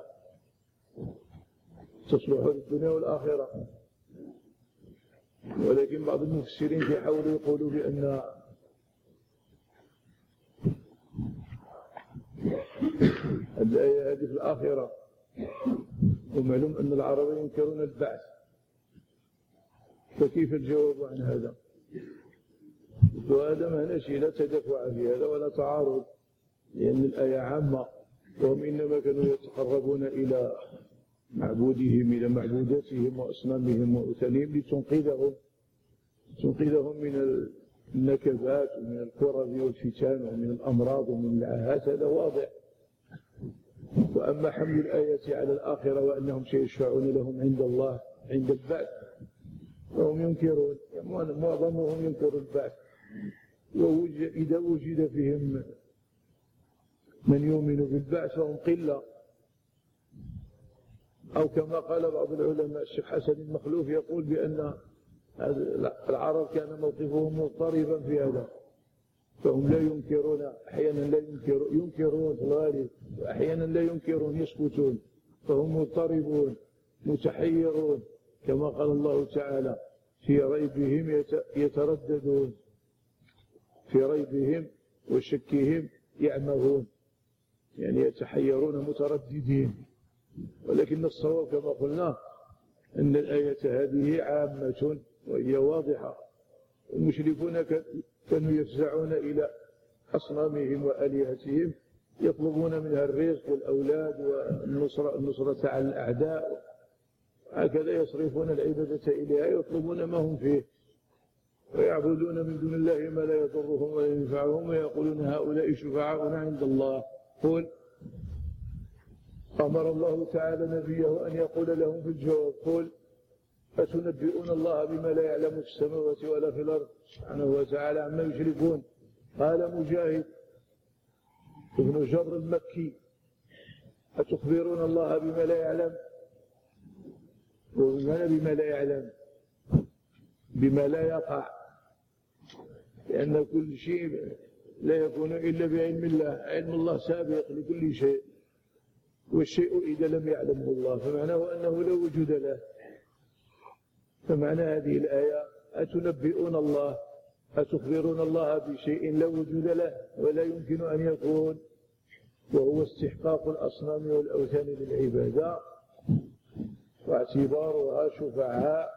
تصلح للدنيا والآخرة، ولكن بعض المفسرين يحاولوا يقولوا بأن الآية هذه في الآخرة، ومعلوم أن العرب ينكرون البعث، فكيف الجواب عن هذا؟ وهذا ما نشي لا تدفع في هذا ولا تعارض، لأن الآية عامة، وهم إنما كانوا يتقربون إلى معبودهم إلى معبوداتهم وأصنامهم وأوثانهم لتنقذهم تنقذهم من النكبات ومن الكرب والفتن ومن الأمراض ومن العاهات، هذا واضح. وأما حمل الآية على الآخرة وأنهم سيشفعون لهم عند الله عند البعث، فهم ينكرون، معظمهم ينكر البعث. وإذا وجد فيهم من يؤمن بالبعث فهم قلة، أو كما قال بعض العلماء الشيخ حسن المخلوف يقول بأن العرب كان موقفهم مضطربا في هذا، فهم لا ينكرون، أحيانا لا ينكرون ينكرون في الغالب، وأحيانا لا ينكرون يسكتون، فهم مضطربون متحيرون، كما قال الله تعالى: في ريبهم يترددون، في ريبهم وشكهم يعمهون، يعني يتحيرون مترددين. ولكن الصواب كما قلنا أن الآية هذه عامة وهي واضحة. المشركون كانوا يفزعون إلى أصنامهم وآلهتهم، يطلبون منها الرزق والأولاد والنصرة النصرة على الأعداء، هكذا يصرفون العبادة إليها، يطلبون ما هم فيه. ويعبدون من دون الله ما لا يضرهم ولا ينفعهم، ويقولون هؤلاء شفعاؤنا عند الله. قل أمر الله تعالى نبيه أن يقول لهم في الجواب: قل أتنبئون الله بما لا يعلم في السماوات ولا في الأرض سبحانه وتعالى عما يشركون. قال مجاهد ابن جبر المكي: أتخبرون الله بما لا يعلم؟ وبمعنى بما لا يعلم بما لا يقع، لأن كل شيء لا يكون إلا بعلم الله، علم الله سابق لكل شيء، والشيء إذا لم يعلمه الله فمعناه أنه لا وجود له. فمعنى هذه الآية: أتنبئون الله أتخبرون الله بشيء لا وجود له ولا يمكن أن يكون، وهو استحقاق الأصنام والأوثان للعبادة واعتبارها شفعاء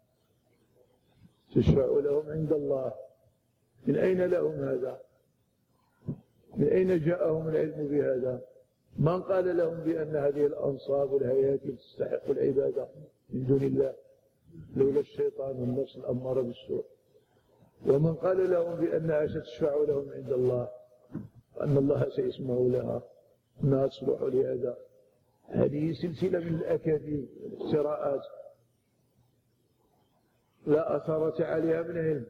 تشفع لهم عند الله. من أين لهم هذا؟ من أين جاءهم العلم بهذا؟ من قال لهم بأن هذه الأنصاب والهياكل تستحق العبادة من دون الله لولا الشيطان والنفس الأمارة بالسوء؟ ومن قال لهم بأنها ستشفع لهم عند الله وأن الله سيسمع لها أنها تصلح لهذا؟ هذه سلسلة من الأكاذيب والافتراءات لا أثرة عليها من علم.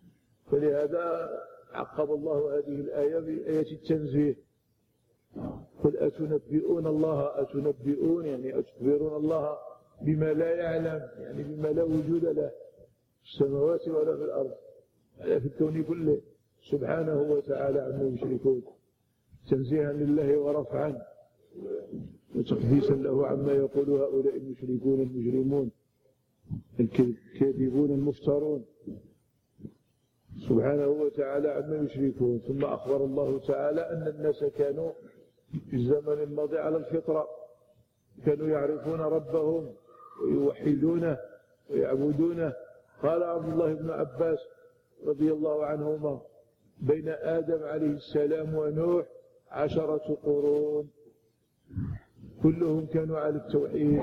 فلهذا عقب الله هذه الآية بآية التنزيه: قل أتنبئون الله أتنبئون يعني أتخبرون الله بما لا يعلم، يعني بما لا وجود له في السماوات ولا في الأرض ولا في الكون كله سبحانه وتعالى عما يشركون، تنزيها لله ورفعا وتقديسا له عما يقول هؤلاء المشركون المجرمون الكاذبون المفترون سبحانه وتعالى عما يشركون. ثم أخبر الله تعالى أن الناس كانوا في الزمن الماضي على الفطرة، كانوا يعرفون ربهم ويوحدونه ويعبدونه. قال عبد الله بن عباس رضي الله عنهما بين آدم عليه السلام ونوح عشرة قرون كلهم كانوا على التوحيد،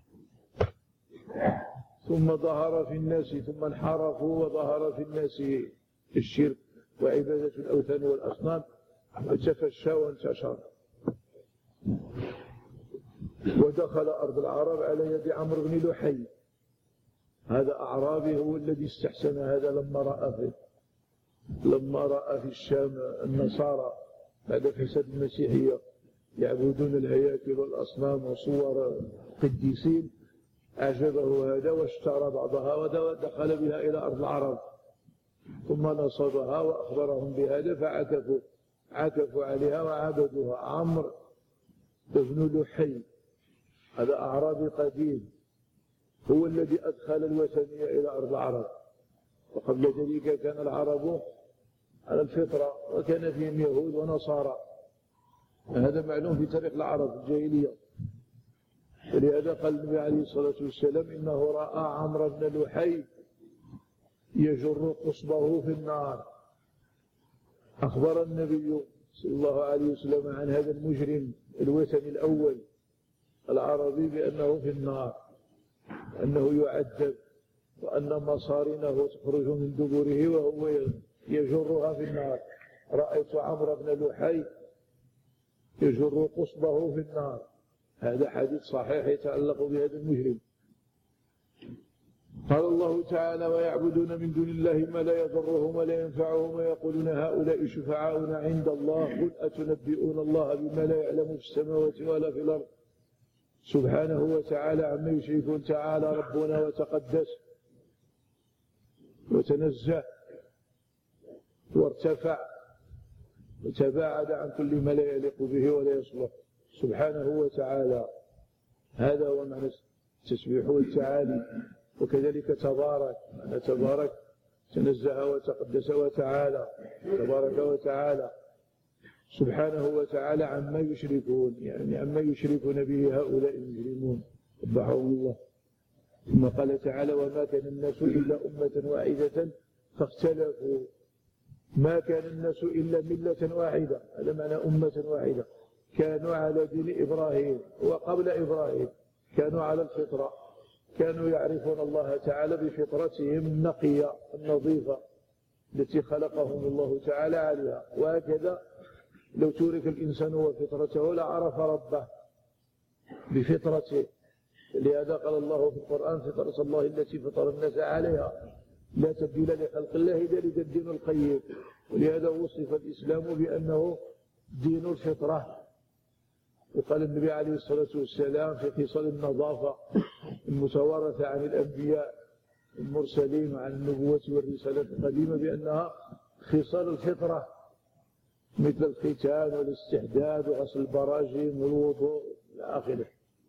ثم ظهر في الناس ثم انحرفوا وظهر في الناس الشرك وعبادة الأوثان والأصنام وتفشى وانتشر ودخل أرض العرب على يد عمرو بن لحي. هذا أعرابي هو الذي استحسن هذا لما رأى في لما رأى في الشام النصارى بعد فساد المسيحية يعبدون الهياكل والأصنام وصور قديسين، أعجبه هذا واشترى بعضها ودخل بها إلى أرض العرب ثم نصبها وأخبرهم بهذا فعكفوا عكفوا عليها وعبدوها. عمرو بن لحي هذا أعرابي قديم هو الذي أدخل الوثنية إلى أرض العرب، وقبل ذلك كان العرب على الفطرة وكان فيهم يهود ونصارى، هذا معلوم في تاريخ العرب في الجاهلية. ولهذا قال النبي عليه الصلاة والسلام إنه رأى عمرو بن لحي يجر قصبه في النار. أخبر النبي صلى الله عليه وسلم عن هذا المجرم الوثني الأول العربي بأنه في النار، أنه يعذب وأن مصارنه تخرج من دبره وهو يجرها في النار. رأيت عمرو بن لحي يجر قصبه في النار. هذا حديث صحيح يتعلق بهذا المجرم. قال الله تعالى ويعبدون من دون الله ما لا يضرهم ولا ينفعهم ويقولون هؤلاء شفعاؤنا عند الله قل أتنبئون الله بما لا يعلم في السماوات ولا في الأرض سبحانه وتعالى عما يشركون. تعالى ربنا وتقدس وتنزه وارتفع وتباعد عن كل ما لا يليق به ولا يصلح سبحانه وتعالى. هذا هو معنى التسبيح والتعالي. وكذلك تبارك، معنى تبارك تنزه وتقدس وتعالى، تبارك وتعالى سبحانه وتعالى عما يشركون، يعني عما يشركون به هؤلاء المجرمون قبحهم الله. ثم قال تعالى وما كان الناس إلا أمة واحدة فاختلفوا. ما كان الناس إلا ملة واحدة، هذا معنى أمة واحدة. كانوا على دين إبراهيم وقبل إبراهيم كانوا على الفطرة، كانوا يعرفون الله تعالى بفطرتهم النقية النظيفة التي خلقهم الله تعالى عليها. وهكذا لو ترك الإنسان وفطرته لعرف ربه بفطرته. لهذا قال الله في القرآن فطرة الله التي فطر الناس عليها لا تبديل لخلق الله ذلك الدين القيم. ولهذا وصف الإسلام بأنه دين الفطرة. وقال النبي عليه الصلاة والسلام في خصال النظافة المتوارثة عن الأنبياء المرسلين وعن النبوة والرسالة القديمة بأنها خصال الفطرة مثل الختان والاستحداد وغسل البراجم والوضوء إلى آخره.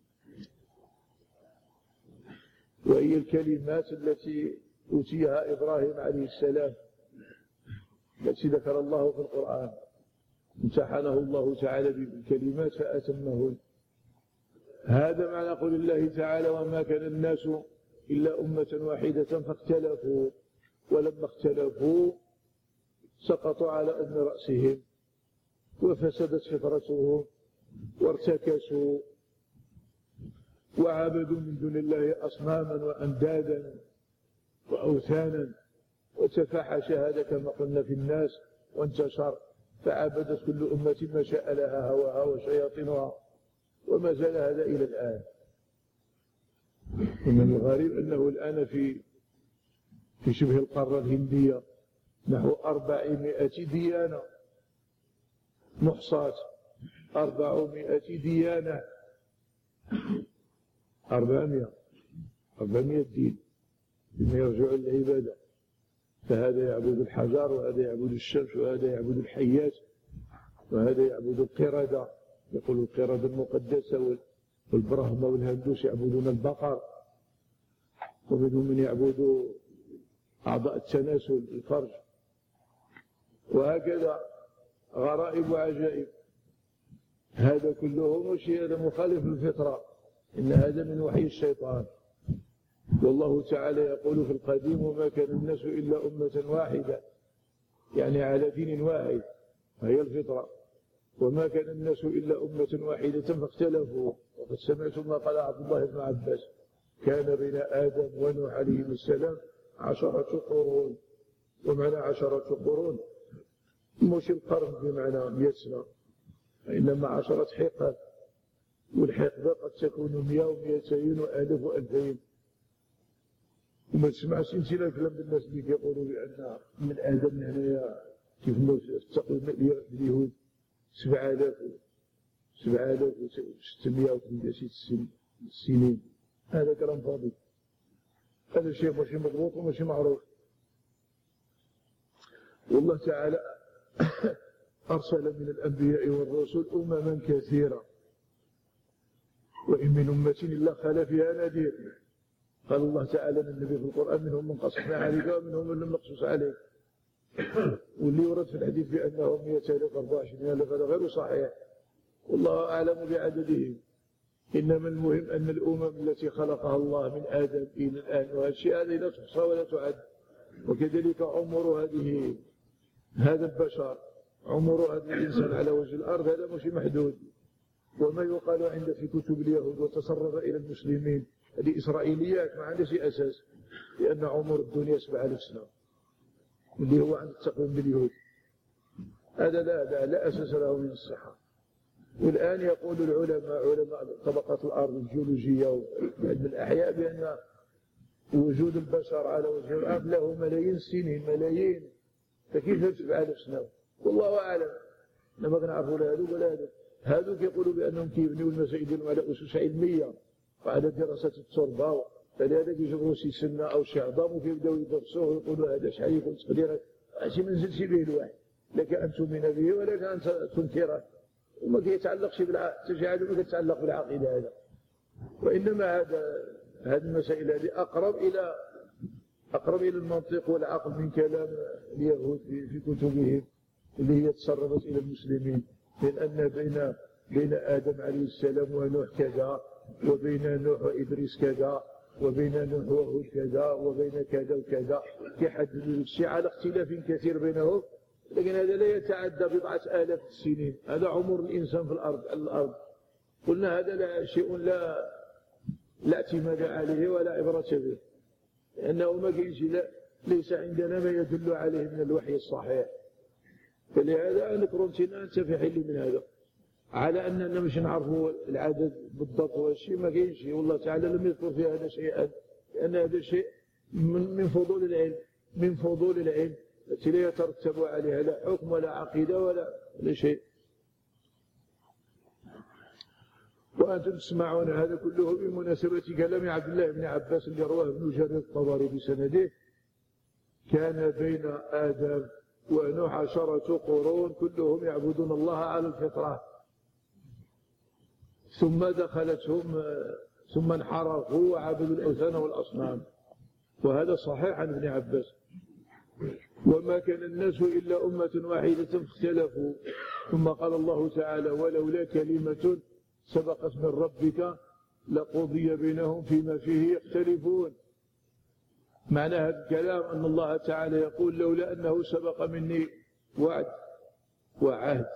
وهي الكلمات التي أوتيها إبراهيم عليه السلام التي ذكر الله في القرآن، امتحنه الله تعالى بالكلمات فأتمهن. هذا معنى قول الله تعالى وما كان الناس إلا أمة واحدة فاختلفوا. ولما اختلفوا سقطوا على أذن رأسهم وفسدت فطرتهم وارتكسوا وعبدوا من دون الله أصناما وأندادا وأوثانا وتفحش هذا كما قلنا في الناس وانتشر، فعبدت كل أمة ما شاء لها هواها وشياطينها، وما زال هذا إلى الآن. ومن الغريب أنه الآن في في شبه القارة الهندية نحو أربعمائة ديانة محصاة، أربعمائة ديانة، أربعمائة أربعمائة دين بما يرجع للعبادة. فهذا يعبد الحجر، وهذا يعبد الشمس، وهذا يعبد الحيات، وهذا يعبد القردة، يقول القردة المقدسة، والبرهمة والهندوس يعبدون البقر، ومنهم من يعبد أعضاء التناسل الفرج، وهكذا غرائب وعجائب. هذا كله ماشي، هذا مخالف للفطرة، إن هذا من وحي الشيطان. والله تعالى يقول في القديم: وما كان الناس إلا أمة واحدة، يعني على دين واحد، هي الفطرة. وما كان الناس إلا أمة واحدة فاختلفوا. وقد سمعتم ما قال عبد الله بن عباس: كان بين آدم ونوح عليهم السلام عشرة قرون. ومعنى عشرة قرون مش القرن بمعنى مئة سنة، إنما عشرة حقب، والحقبة قد تكون مئة ومئتين وألف وألفين. وما تسمع سلسلة كلام الناس اللي يقولوا بأن من آدم هنا كيف التقويم اليهود سبعة آلاف سبعة آلاف وستمائة وثلاثين سنين. هذا كلام فاضي، هذا شيء ماشي مضبوط وماشي معروف. والله تعالى أرسل من الأنبياء والرسل أمما كثيرة، وإن من أمة إلا خلا فيها نذير. قال الله تعالى للنبي في القرآن: منهم من قصصنا عليك ومنهم من لم نقصص عليك. واللي ورد في الحديث بأنهم مئة ألف أربعة وعشرين ألف هذا غير صحيح، والله أعلم بعددهم. إنما المهم أن الأمم التي خلقها الله من آدم إلى الآن، وهالشيء هذه لا تحصى ولا تعد. وكذلك عمر هذه هذا البشر، عمر هذا الإنسان على وجه الأرض هذا مش محدود. وما يقال عند في كتب اليهود وتصرف إلى المسلمين هذه إسرائيليات ما عندها شيء أساس، لأن عمر الدنيا سبعة آلاف سنة اللي هو عند التقويم باليهود. هذا لا, لا لا أساس له من الصحة. والآن يقول العلماء علماء طبقات الأرض الجيولوجية وعلم الأحياء بأن وجود البشر على وجه الأرض له ملايين السنين، ملايين، فكيف سبعة آلاف سنة؟ والله أعلم. لما كنعرفوا لا هذوك ولا هذوك، هذوك يقولوا بأنهم كيبنيوا المساجد ديالهم على أسس علمية وعلى دراسة التربة، فلهذا كيجيبوا شي سنة أو شي عظام وكيبداو يدرسوه ويقولوا هذا شحال يكون تقدير، هادشي ما نزلش به الواحد، لك أن تؤمن به ولك أن تنكره. وما كيتعلقش بالعقيدة، هذا ما كيتعلق بالعقيدة هذا. وإنما هذا هذه المسائل هذه أقرب إلى أقرب إلى المنطق والعقل من كلام اليهود في كتبهم اللي هي تصرفت إلى المسلمين، من أن بين بين آدم عليه السلام ونوح كذا، وبين نوح وإدريس كذا، وبين نوح وهود كذا، وبين كذا وكذا، كيحددوا الشيء على اختلاف كثير بينهم، لكن هذا لا يتعدى بضعة آلاف السنين. هذا عمر الإنسان في الأرض الأرض قلنا هذا لا شيء لا لا اعتماد عليه ولا عبرة به، لأنه ما كاينش، ليس عندنا ما يدل عليه من الوحي الصحيح. فلهذا نكرمتنا أنت في حل من هذا، على أننا مش نعرفوا العدد بالضبط والشيء ما كاينش. والله تعالى لم يذكر في هذا شيئا، لأن هذا شيء من, من فضول العلم، من فضول العلم التي لا يترتب عليها لا حكم ولا عقيدة ولا, ولا شيء. وأنتم تسمعون هذا كله بمناسبة كلام عبد الله بن عباس اللي رواه ابن جرير الطبري بسنده: كان بين آدم ونوح عشرة قرون كلهم يعبدون الله على الفطرة، ثم دخلتهم ثم انحرفوا وعبدوا الأوثان والأصنام. وهذا صحيح عن ابن عباس. وما كان الناس إلا أمة واحدة فاختلفوا. ثم قال الله تعالى: ولولا كلمة سبقت من ربك لقضي بينهم فيما فيه يختلفون. معنى هذا الكلام أن الله تعالى يقول: لولا أنه سبق مني وعد وعهد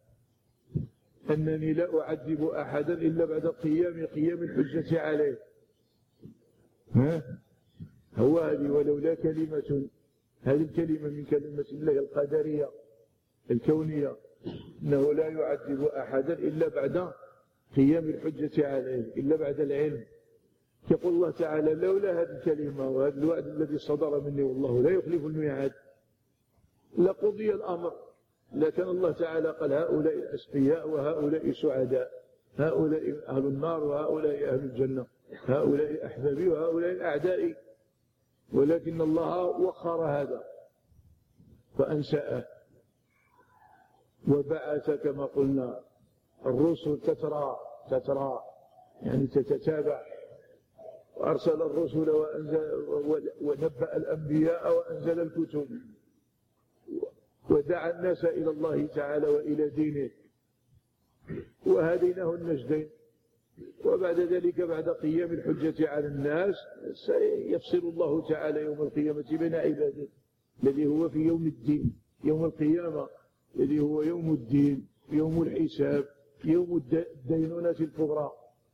أنني لا أعذب أحدا إلا بعد قيام قيام الحجة عليه. ها؟ هو هذه ولولا كلمة، هذه الكلمة من كلمة الله القدرية الكونية، أنه لا يعذب أحدا إلا بعد قيام الحجة عليه، إلا بعد العلم. يقول الله تعالى: لولا هذه الكلمة وهذا الوعد الذي صدر مني والله لا يخلف الميعاد لقضي الأمر. لكن الله تعالى قال هؤلاء الأشقياء وهؤلاء سعداء، هؤلاء أهل النار وهؤلاء أهل الجنة، هؤلاء أحبابي وهؤلاء أعدائي. ولكن الله وخر هذا فأنشأه وبعث كما قلنا الرسل تترى تترى يعني تتتابع، وأرسل الرسل وأنزل ونبأ الأنبياء وأنزل الكتب ودعا الناس إلى الله تعالى وإلى دينه وهديناه النجدين. وبعد ذلك بعد قيام الحجة على الناس سيفصل الله تعالى يوم القيامة بين عباده الذي هو في يوم الدين، يوم القيامة الذي هو يوم الدين، يوم الحساب، يوم الدينونة الكبرى.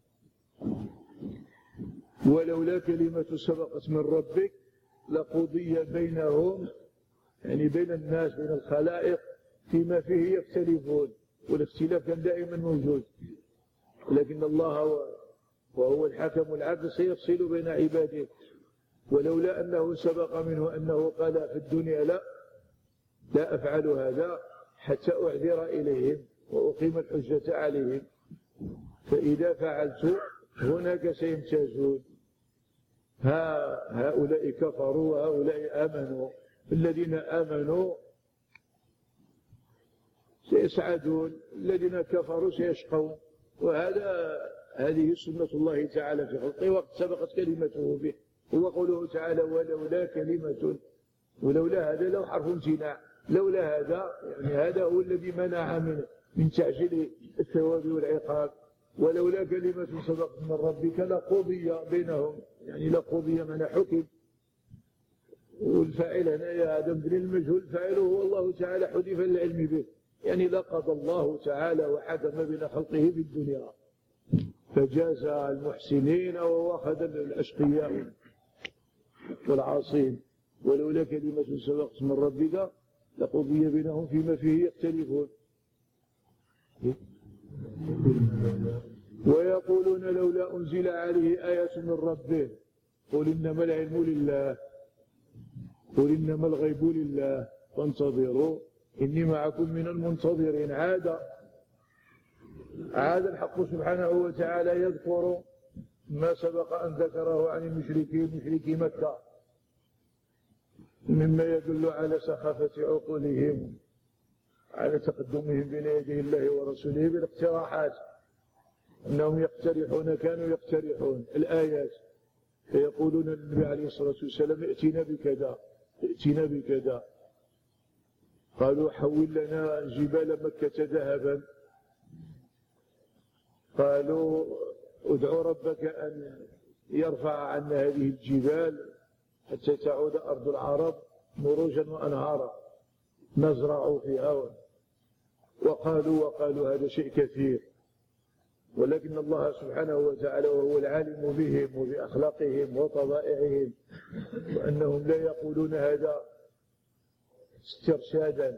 ولولا كلمة سبقت من ربك لقضي بينهم، يعني بين الناس بين الخلائق فيما فيه يختلفون، والاختلاف كان دائما موجود، لكن الله وهو الحكم العدل سيفصل بين عباده. ولولا أنه سبق منه أنه قال في الدنيا لا لا أفعل هذا حتى أعذر إليهم وأقيم الحجة عليهم، فإذا فعلت هناك سيمتازون. ها هؤلاء كفروا وهؤلاء آمنوا، الذين آمنوا سيسعدون، الذين كفروا سيشقون. وهذا هذه سنة الله تعالى في خلقه وقد سبقت كلمته به. هو قوله تعالى ولولا كلمة، ولولا هذا لو حرف امتناع، لولا هذا يعني هذا هو الذي منع من من تعجيل الثواب والعقاب. ولولا كلمة سبقت من ربك لقضي بينهم، يعني لقضي من حكم. والفاعل هنا يا آدم بن المجهول فاعله هو الله تعالى حذف العلم به، يعني لقضى الله تعالى وحكم بين خلقه في الدنيا فجاز المحسنين وواخذ الأشقياء والعاصين. ولولا كلمة سبقت من ربك لقضي بينهم فيما فيه يختلفون. ويقولون لولا أنزل عليه آية من ربه قل إنما العلم لله قل إنما الغيب لله فانتظروا إني معكم من المنتظرين. عاد عاد الحق سبحانه وتعالى يذكر ما سبق أن ذكره عن المشركين مشركي مكة مما يدل على سخافة عقولهم، على تقدمهم بين يدي الله ورسوله بالاقتراحات، أنهم يقترحون كانوا يقترحون الآيات فيقولون للنبي عليه الصلاة والسلام ائتنا بكذا ائتنا بكذا. قالوا حول لنا جبال مكة ذهبا، قالوا ادعو ربك أن يرفع عنا هذه الجبال حتى تعود أرض العرب مروجا وأنهارا نزرع فيها. وقالوا وقالوا هذا شيء كثير، ولكن الله سبحانه وتعالى وهو العالم بهم وبأخلاقهم وطبائعهم وأنهم لا يقولون هذا استرشادا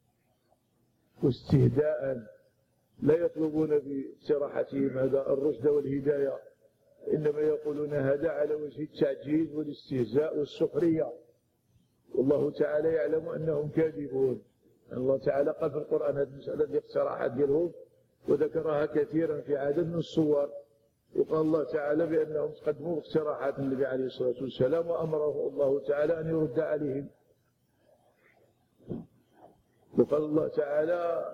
واستهداء، لا يطلبون باقتراحاتهم هذا الرشد والهداية، إنما يقولون هذا على وجه التعجيز والاستهزاء والسخرية. والله تعالى يعلم أنهم كاذبون. الله تعالى قال في القرآن هذه المسألة الاقتراحات ديالهم وذكرها كثيرا في عدد من الصور، وقال الله تعالى بأنهم قدموا اقتراحات النبي عليه الصلاة والسلام وأمره الله تعالى أن يرد عليهم. وقال الله تعالى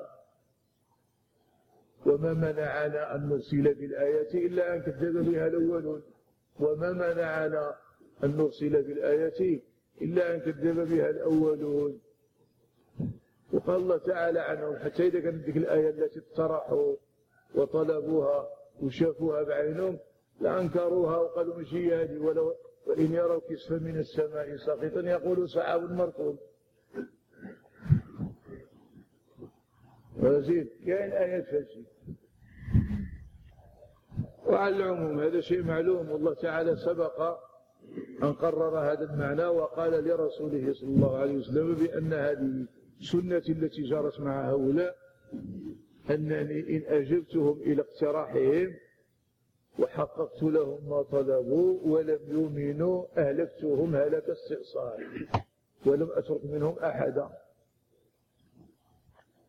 وما منعنا أن نرسل بالآيات إلا أن كذب بها الأولون وما منعنا أن نرسل بالآيات إلا أن كذب بها الأولون. وقال الله تعالى عنهم حتى إذا كانت ذيك الآية التي اقترحوا وطلبوها وشافوها بعينهم لأنكروها وقالوا مش هي هذه، ولو وإن يروا كسفا من السماء ساقطا يقولوا سحاب مركوم. وزيد كاين آيات فاشي. وعلى العموم هذا شيء معلوم، والله تعالى سبق أن قرر هذا المعنى وقال لرسوله صلى الله عليه وسلم بأن هذه سنة التي جرت مع هؤلاء، أنني إن أجبتهم إلى اقتراحهم وحققت لهم ما طلبوا ولم يؤمنوا أهلكتهم هلك استئصال ولم أترك منهم أحدا.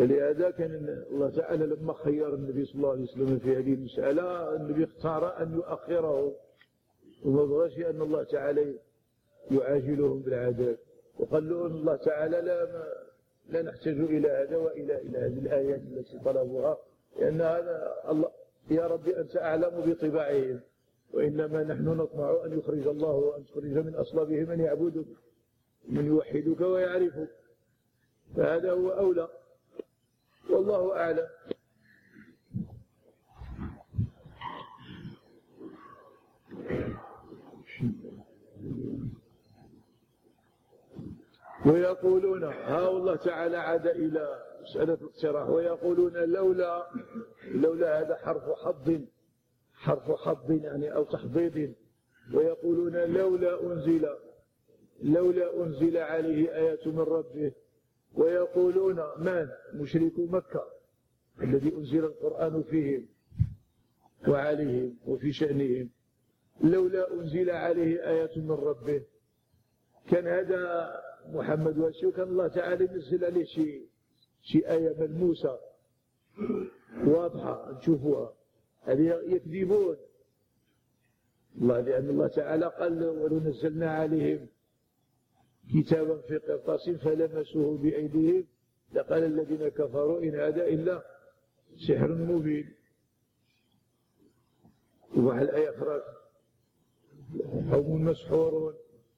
فلهذا كان الله تعالى لما خير النبي صلى الله عليه وسلم في هذه المسألة النبي اختار أن يؤخره وما بغاش أن الله تعالى يعاجلهم بالعذاب، وقال له أن الله تعالى لا لا نحتاج إلى هذا وإلى إلى هذه الآيات التي طلبوها، لأن هذا الله يا ربي أنت أعلم بطباعهم، وإنما نحن نطمع أن يخرج الله وأن تخرج من أصلابهم من يعبدك من يوحدك ويعرفك، فهذا هو أولى والله أعلم. ويقولون ها الله تعالى عاد إلى مسألة الاقتراح، ويقولون لولا لولا هذا حرف حض حرف حض يعني أو تحضيض، ويقولون لولا أنزل لولا أنزل عليه آية من ربه، ويقولون من مشركو مكة الذي أنزل القرآن فيهم وعليهم وفي شأنهم لولا أنزل عليه آية من ربه. كان هذا محمد واسيو كان الله تعالى ينزل عليه شيء شي آية ملموسة واضحة نشوفوها، هذه يكذبون الله، لأن الله تعالى قال ولو نزلنا عليهم كتابا في قرطاس فلمسوه بأيديهم لقال الذين كفروا إن هذا إلا سحر مبين. وواحد الآية أخرى قوم مسحورون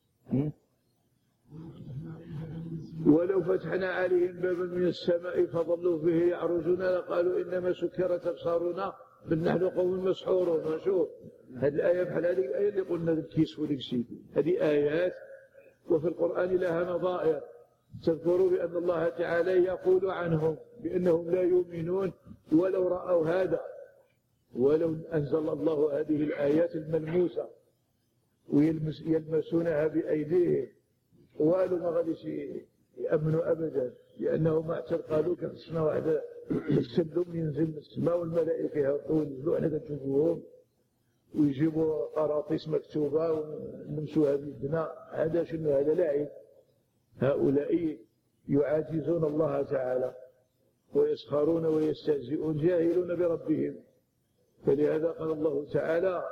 ولو فتحنا عليهم بابا من السماء فظلوا به يعرجون لقالوا إنما سكرت أبصارنا بل نحن قوم مسحورون. وشوف هذه الآية بحال هذه الآية اللي قلنا الكيس والكسي، هذه آيات وفي القرآن لها نظائر تذكروا بأن الله تعالى يقول عنهم بأنهم لا يؤمنون ولو رأوا هذا، ولو أنزل الله هذه الآيات الملموسة ويلمسونها بأيديهم وقالوا ما غاديش يأمنوا أبدا، لأنهم اعتقدوا كخصنا واحد السلم ينزل من السماء والملائكة يهبطوا ينزلوا حنا كنشوفوهم ويجيبوا قراطيس مكتوبة ونمسوها بيدنا، هذا شنو؟ هذا لعب. هؤلاء يعاجزون الله تعالى ويسخرون ويستهزئون جاهلون بربهم، فلهذا قال الله تعالى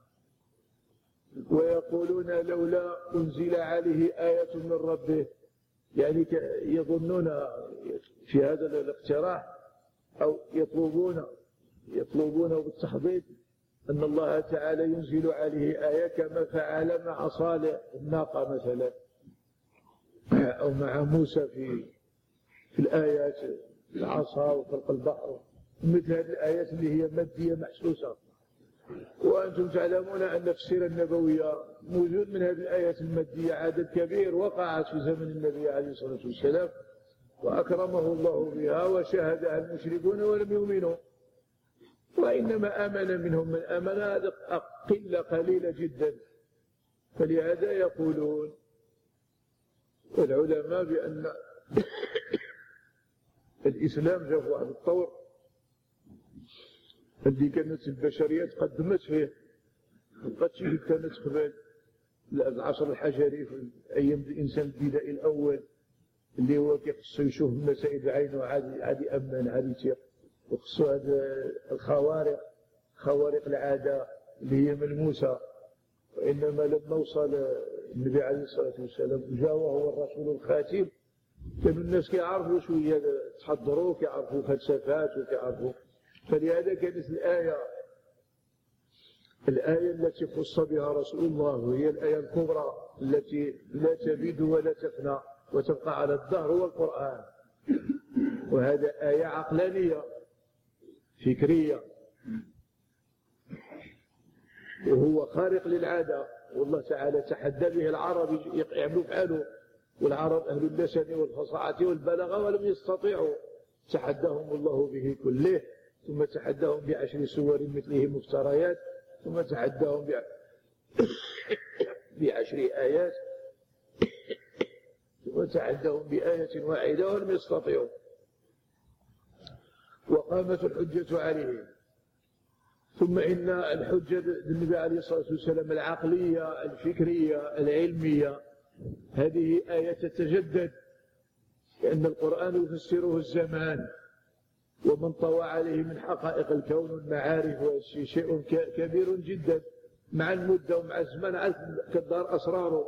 ويقولون لولا أنزل عليه آية من ربه، يعني يظنون في هذا الاقتراح أو يطلبون يطلبون بالتحضيض أن الله تعالى ينزل عليه آية كما فعل مع صالح الناقة مثلا أو مع موسى في في الآيات العصا وخلق البحر، مثل هذه الآيات اللي هي مادية محسوسة. وأنتم تعلمون أن السيرة النبوية موجود من هذه الآيات المادية عدد كبير وقعت في زمن النبي عليه الصلاة والسلام وأكرمه الله بها وشاهدها المشركون ولم يؤمنوا، وإنما آمن منهم من آمن هذا قلة قليلة جدا. فلهذا يقولون العلماء بأن الإسلام جاء واحد الطور اللي كانت البشرية تقدمت فيه، مابقاتش اللي كانت قبل العصر الحجري في أيام الإنسان البدائي الأول اللي هو كيخصو يشوف المسائل بعينه عادي عادي يأمن عادي يثيق، وخصو هذا الخوارق خوارق العادة اللي هي ملموسة. وإنما لما وصل النبي عليه الصلاة والسلام جاء وهو الرسول الخاتم كانوا الناس كيعرفوا شوية تحضروا كيعرفوا فلسفات وكيعرفوا، فلهذا كانت الآية الآية التي خص بها رسول الله وهي الآية الكبرى التي لا تبيد ولا تفنى وتبقى على الدهر هو القرآن، وهذا آية عقلانية فكرية وهو خارق للعادة، والله تعالى تحدى به العرب يعملوا بحاله، والعرب أهل اللسن والفصاحة والبلاغة ولم يستطيعوا، تحداهم الله به كله، ثم تحداهم بعشر سور مثله مفتريات، ثم تحداهم بعشر آيات، ثم تحداهم بآية واحدة ولم يستطيعوا، وقامت الحجة عليهم. ثم إن الحجة للنبي عليه الصلاة والسلام العقلية الفكرية العلمية هذه آية تتجدد لأن القرآن يفسره الزمان، ومن طوى عليه من حقائق الكون والمعارف شيء كبير جدا، مع المدة ومع الزمان كالدار أسراره.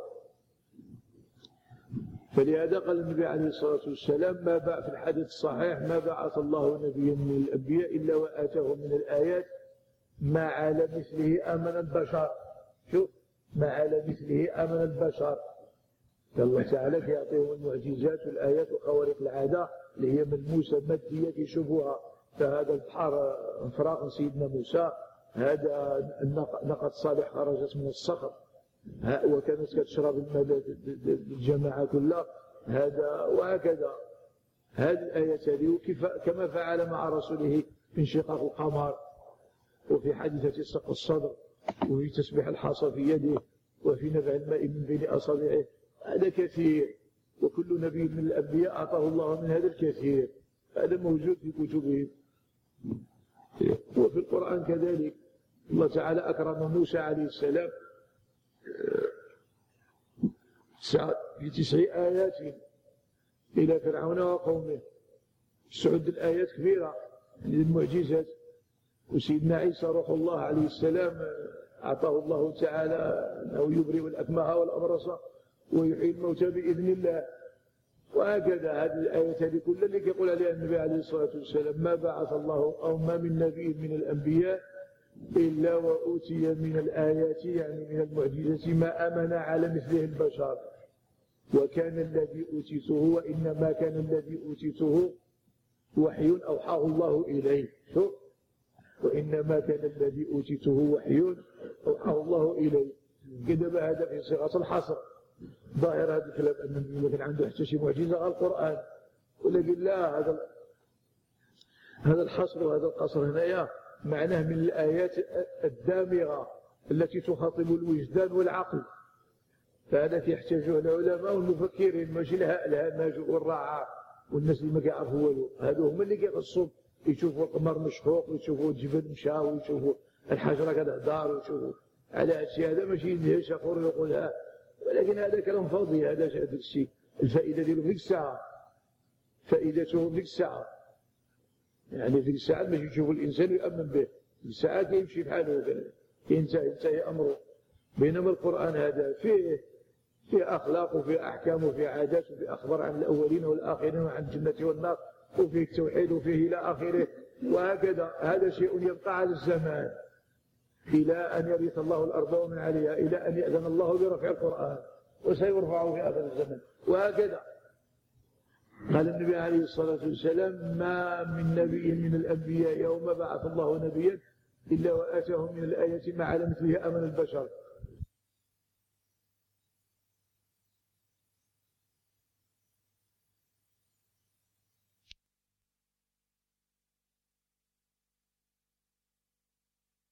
فلهذا قال النبي عليه الصلاة والسلام ما بعث في الحديث الصحيح: ما بعث الله نبيا من الأنبياء إلا وآتاه من الآيات ما على مثله آمن البشر. شوف، ما على مثله آمن البشر. الله تعالى يعطيهم المعجزات والآيات وخوارق العادة اللي هي ملموسة مادية يشوفوها. فهذا البحر انفراق سيدنا موسى، هذا ناقة صالح خرجت من الصخر وكانت كتشرب الماء الجماعة كلها، هذا وهكذا. هذه الآيات هذه كما فعل مع رسوله في انشقاق القمر، وفي حادثة سق الصدر، وفي تسبيح الحصى في يده، وفي نبع الماء من بين أصابعه. هذا كثير، وكل نبي من الأنبياء أعطاه الله من هذا الكثير. هذا موجود في كتبهم وفي القرآن كذلك. الله تعالى أكرم موسى عليه السلام بتسع آيات إلى فرعون وقومه. سعد الآيات كبيرة للمعجزات. وسيدنا عيسى روح الله عليه السلام أعطاه الله تعالى أنه يبرئ الأكمه والأبرص ويحيي الموتى بإذن الله. وهكذا هذه الآيات هذه كلها اللي يقول عليها النبي عليه الصلاة والسلام: ما بعث الله أو ما من نبي من الأنبياء إلا وأوتي من الآيات، يعني من المعجزة، ما آمن على مثله البشر. وكان الذي أوتيته، وإنما كان الذي أوتيته وحي أوحاه الله إليه. شوف، وإنما كان الذي أوتيته وحي أوحاه الله إليه. كذب هذا في صيغة الحصر. ظاهر هذا الكلام أن النبي كان عنده حتى شي معجزة على القرآن، ولكن لا، هذا هذا الحصر وهذا القصر هنايا معناه من الآيات الدامغة التي تخاطب الوجدان والعقل. فهذا يحتاجه العلماء والمفكرين، ماشي الهمج والرعاع والناس اللي ما كيعرفوا والو. هذو هما اللي كيخصوا يشوفوا القمر مشقوق، ويشوفوا الجبل مشى، ويشوفوا الحجرة كتهدر، ويشوفوا على هادشي. هذا ماشي يندهش اخر يقولها، ولكن هذا كلام فاضي. هذا هذا الشيء الفائدة ديالو في ديك الساعة، فائدته في ديك الساعة، يعني في ديك الساعة باش يشوف الإنسان ويؤمن به. في الساعة كيمشي بحاله، ينتهي ينتهي أمره. بينما القرآن هذا فيه فيه أخلاق، وفيه أحكام، وفيه عادات، وفيه أخبار عن الأولين والآخرين وعن الجنة والنار، وفيه التوحيد، وفيه إلى آخره. وهكذا هذا شيء يبقى على الزمان إلى أن يرث الله الأرض ومن عليها، إلى أن يأذن الله برفع القرآن، وسيرفعه في آخر الزمن. وهكذا قال النبي عليه الصلاة والسلام: ما من نبي من الأنبياء يوم بعث الله نبيا إلا وآتاه من الآية ما على مثله آمن البشر.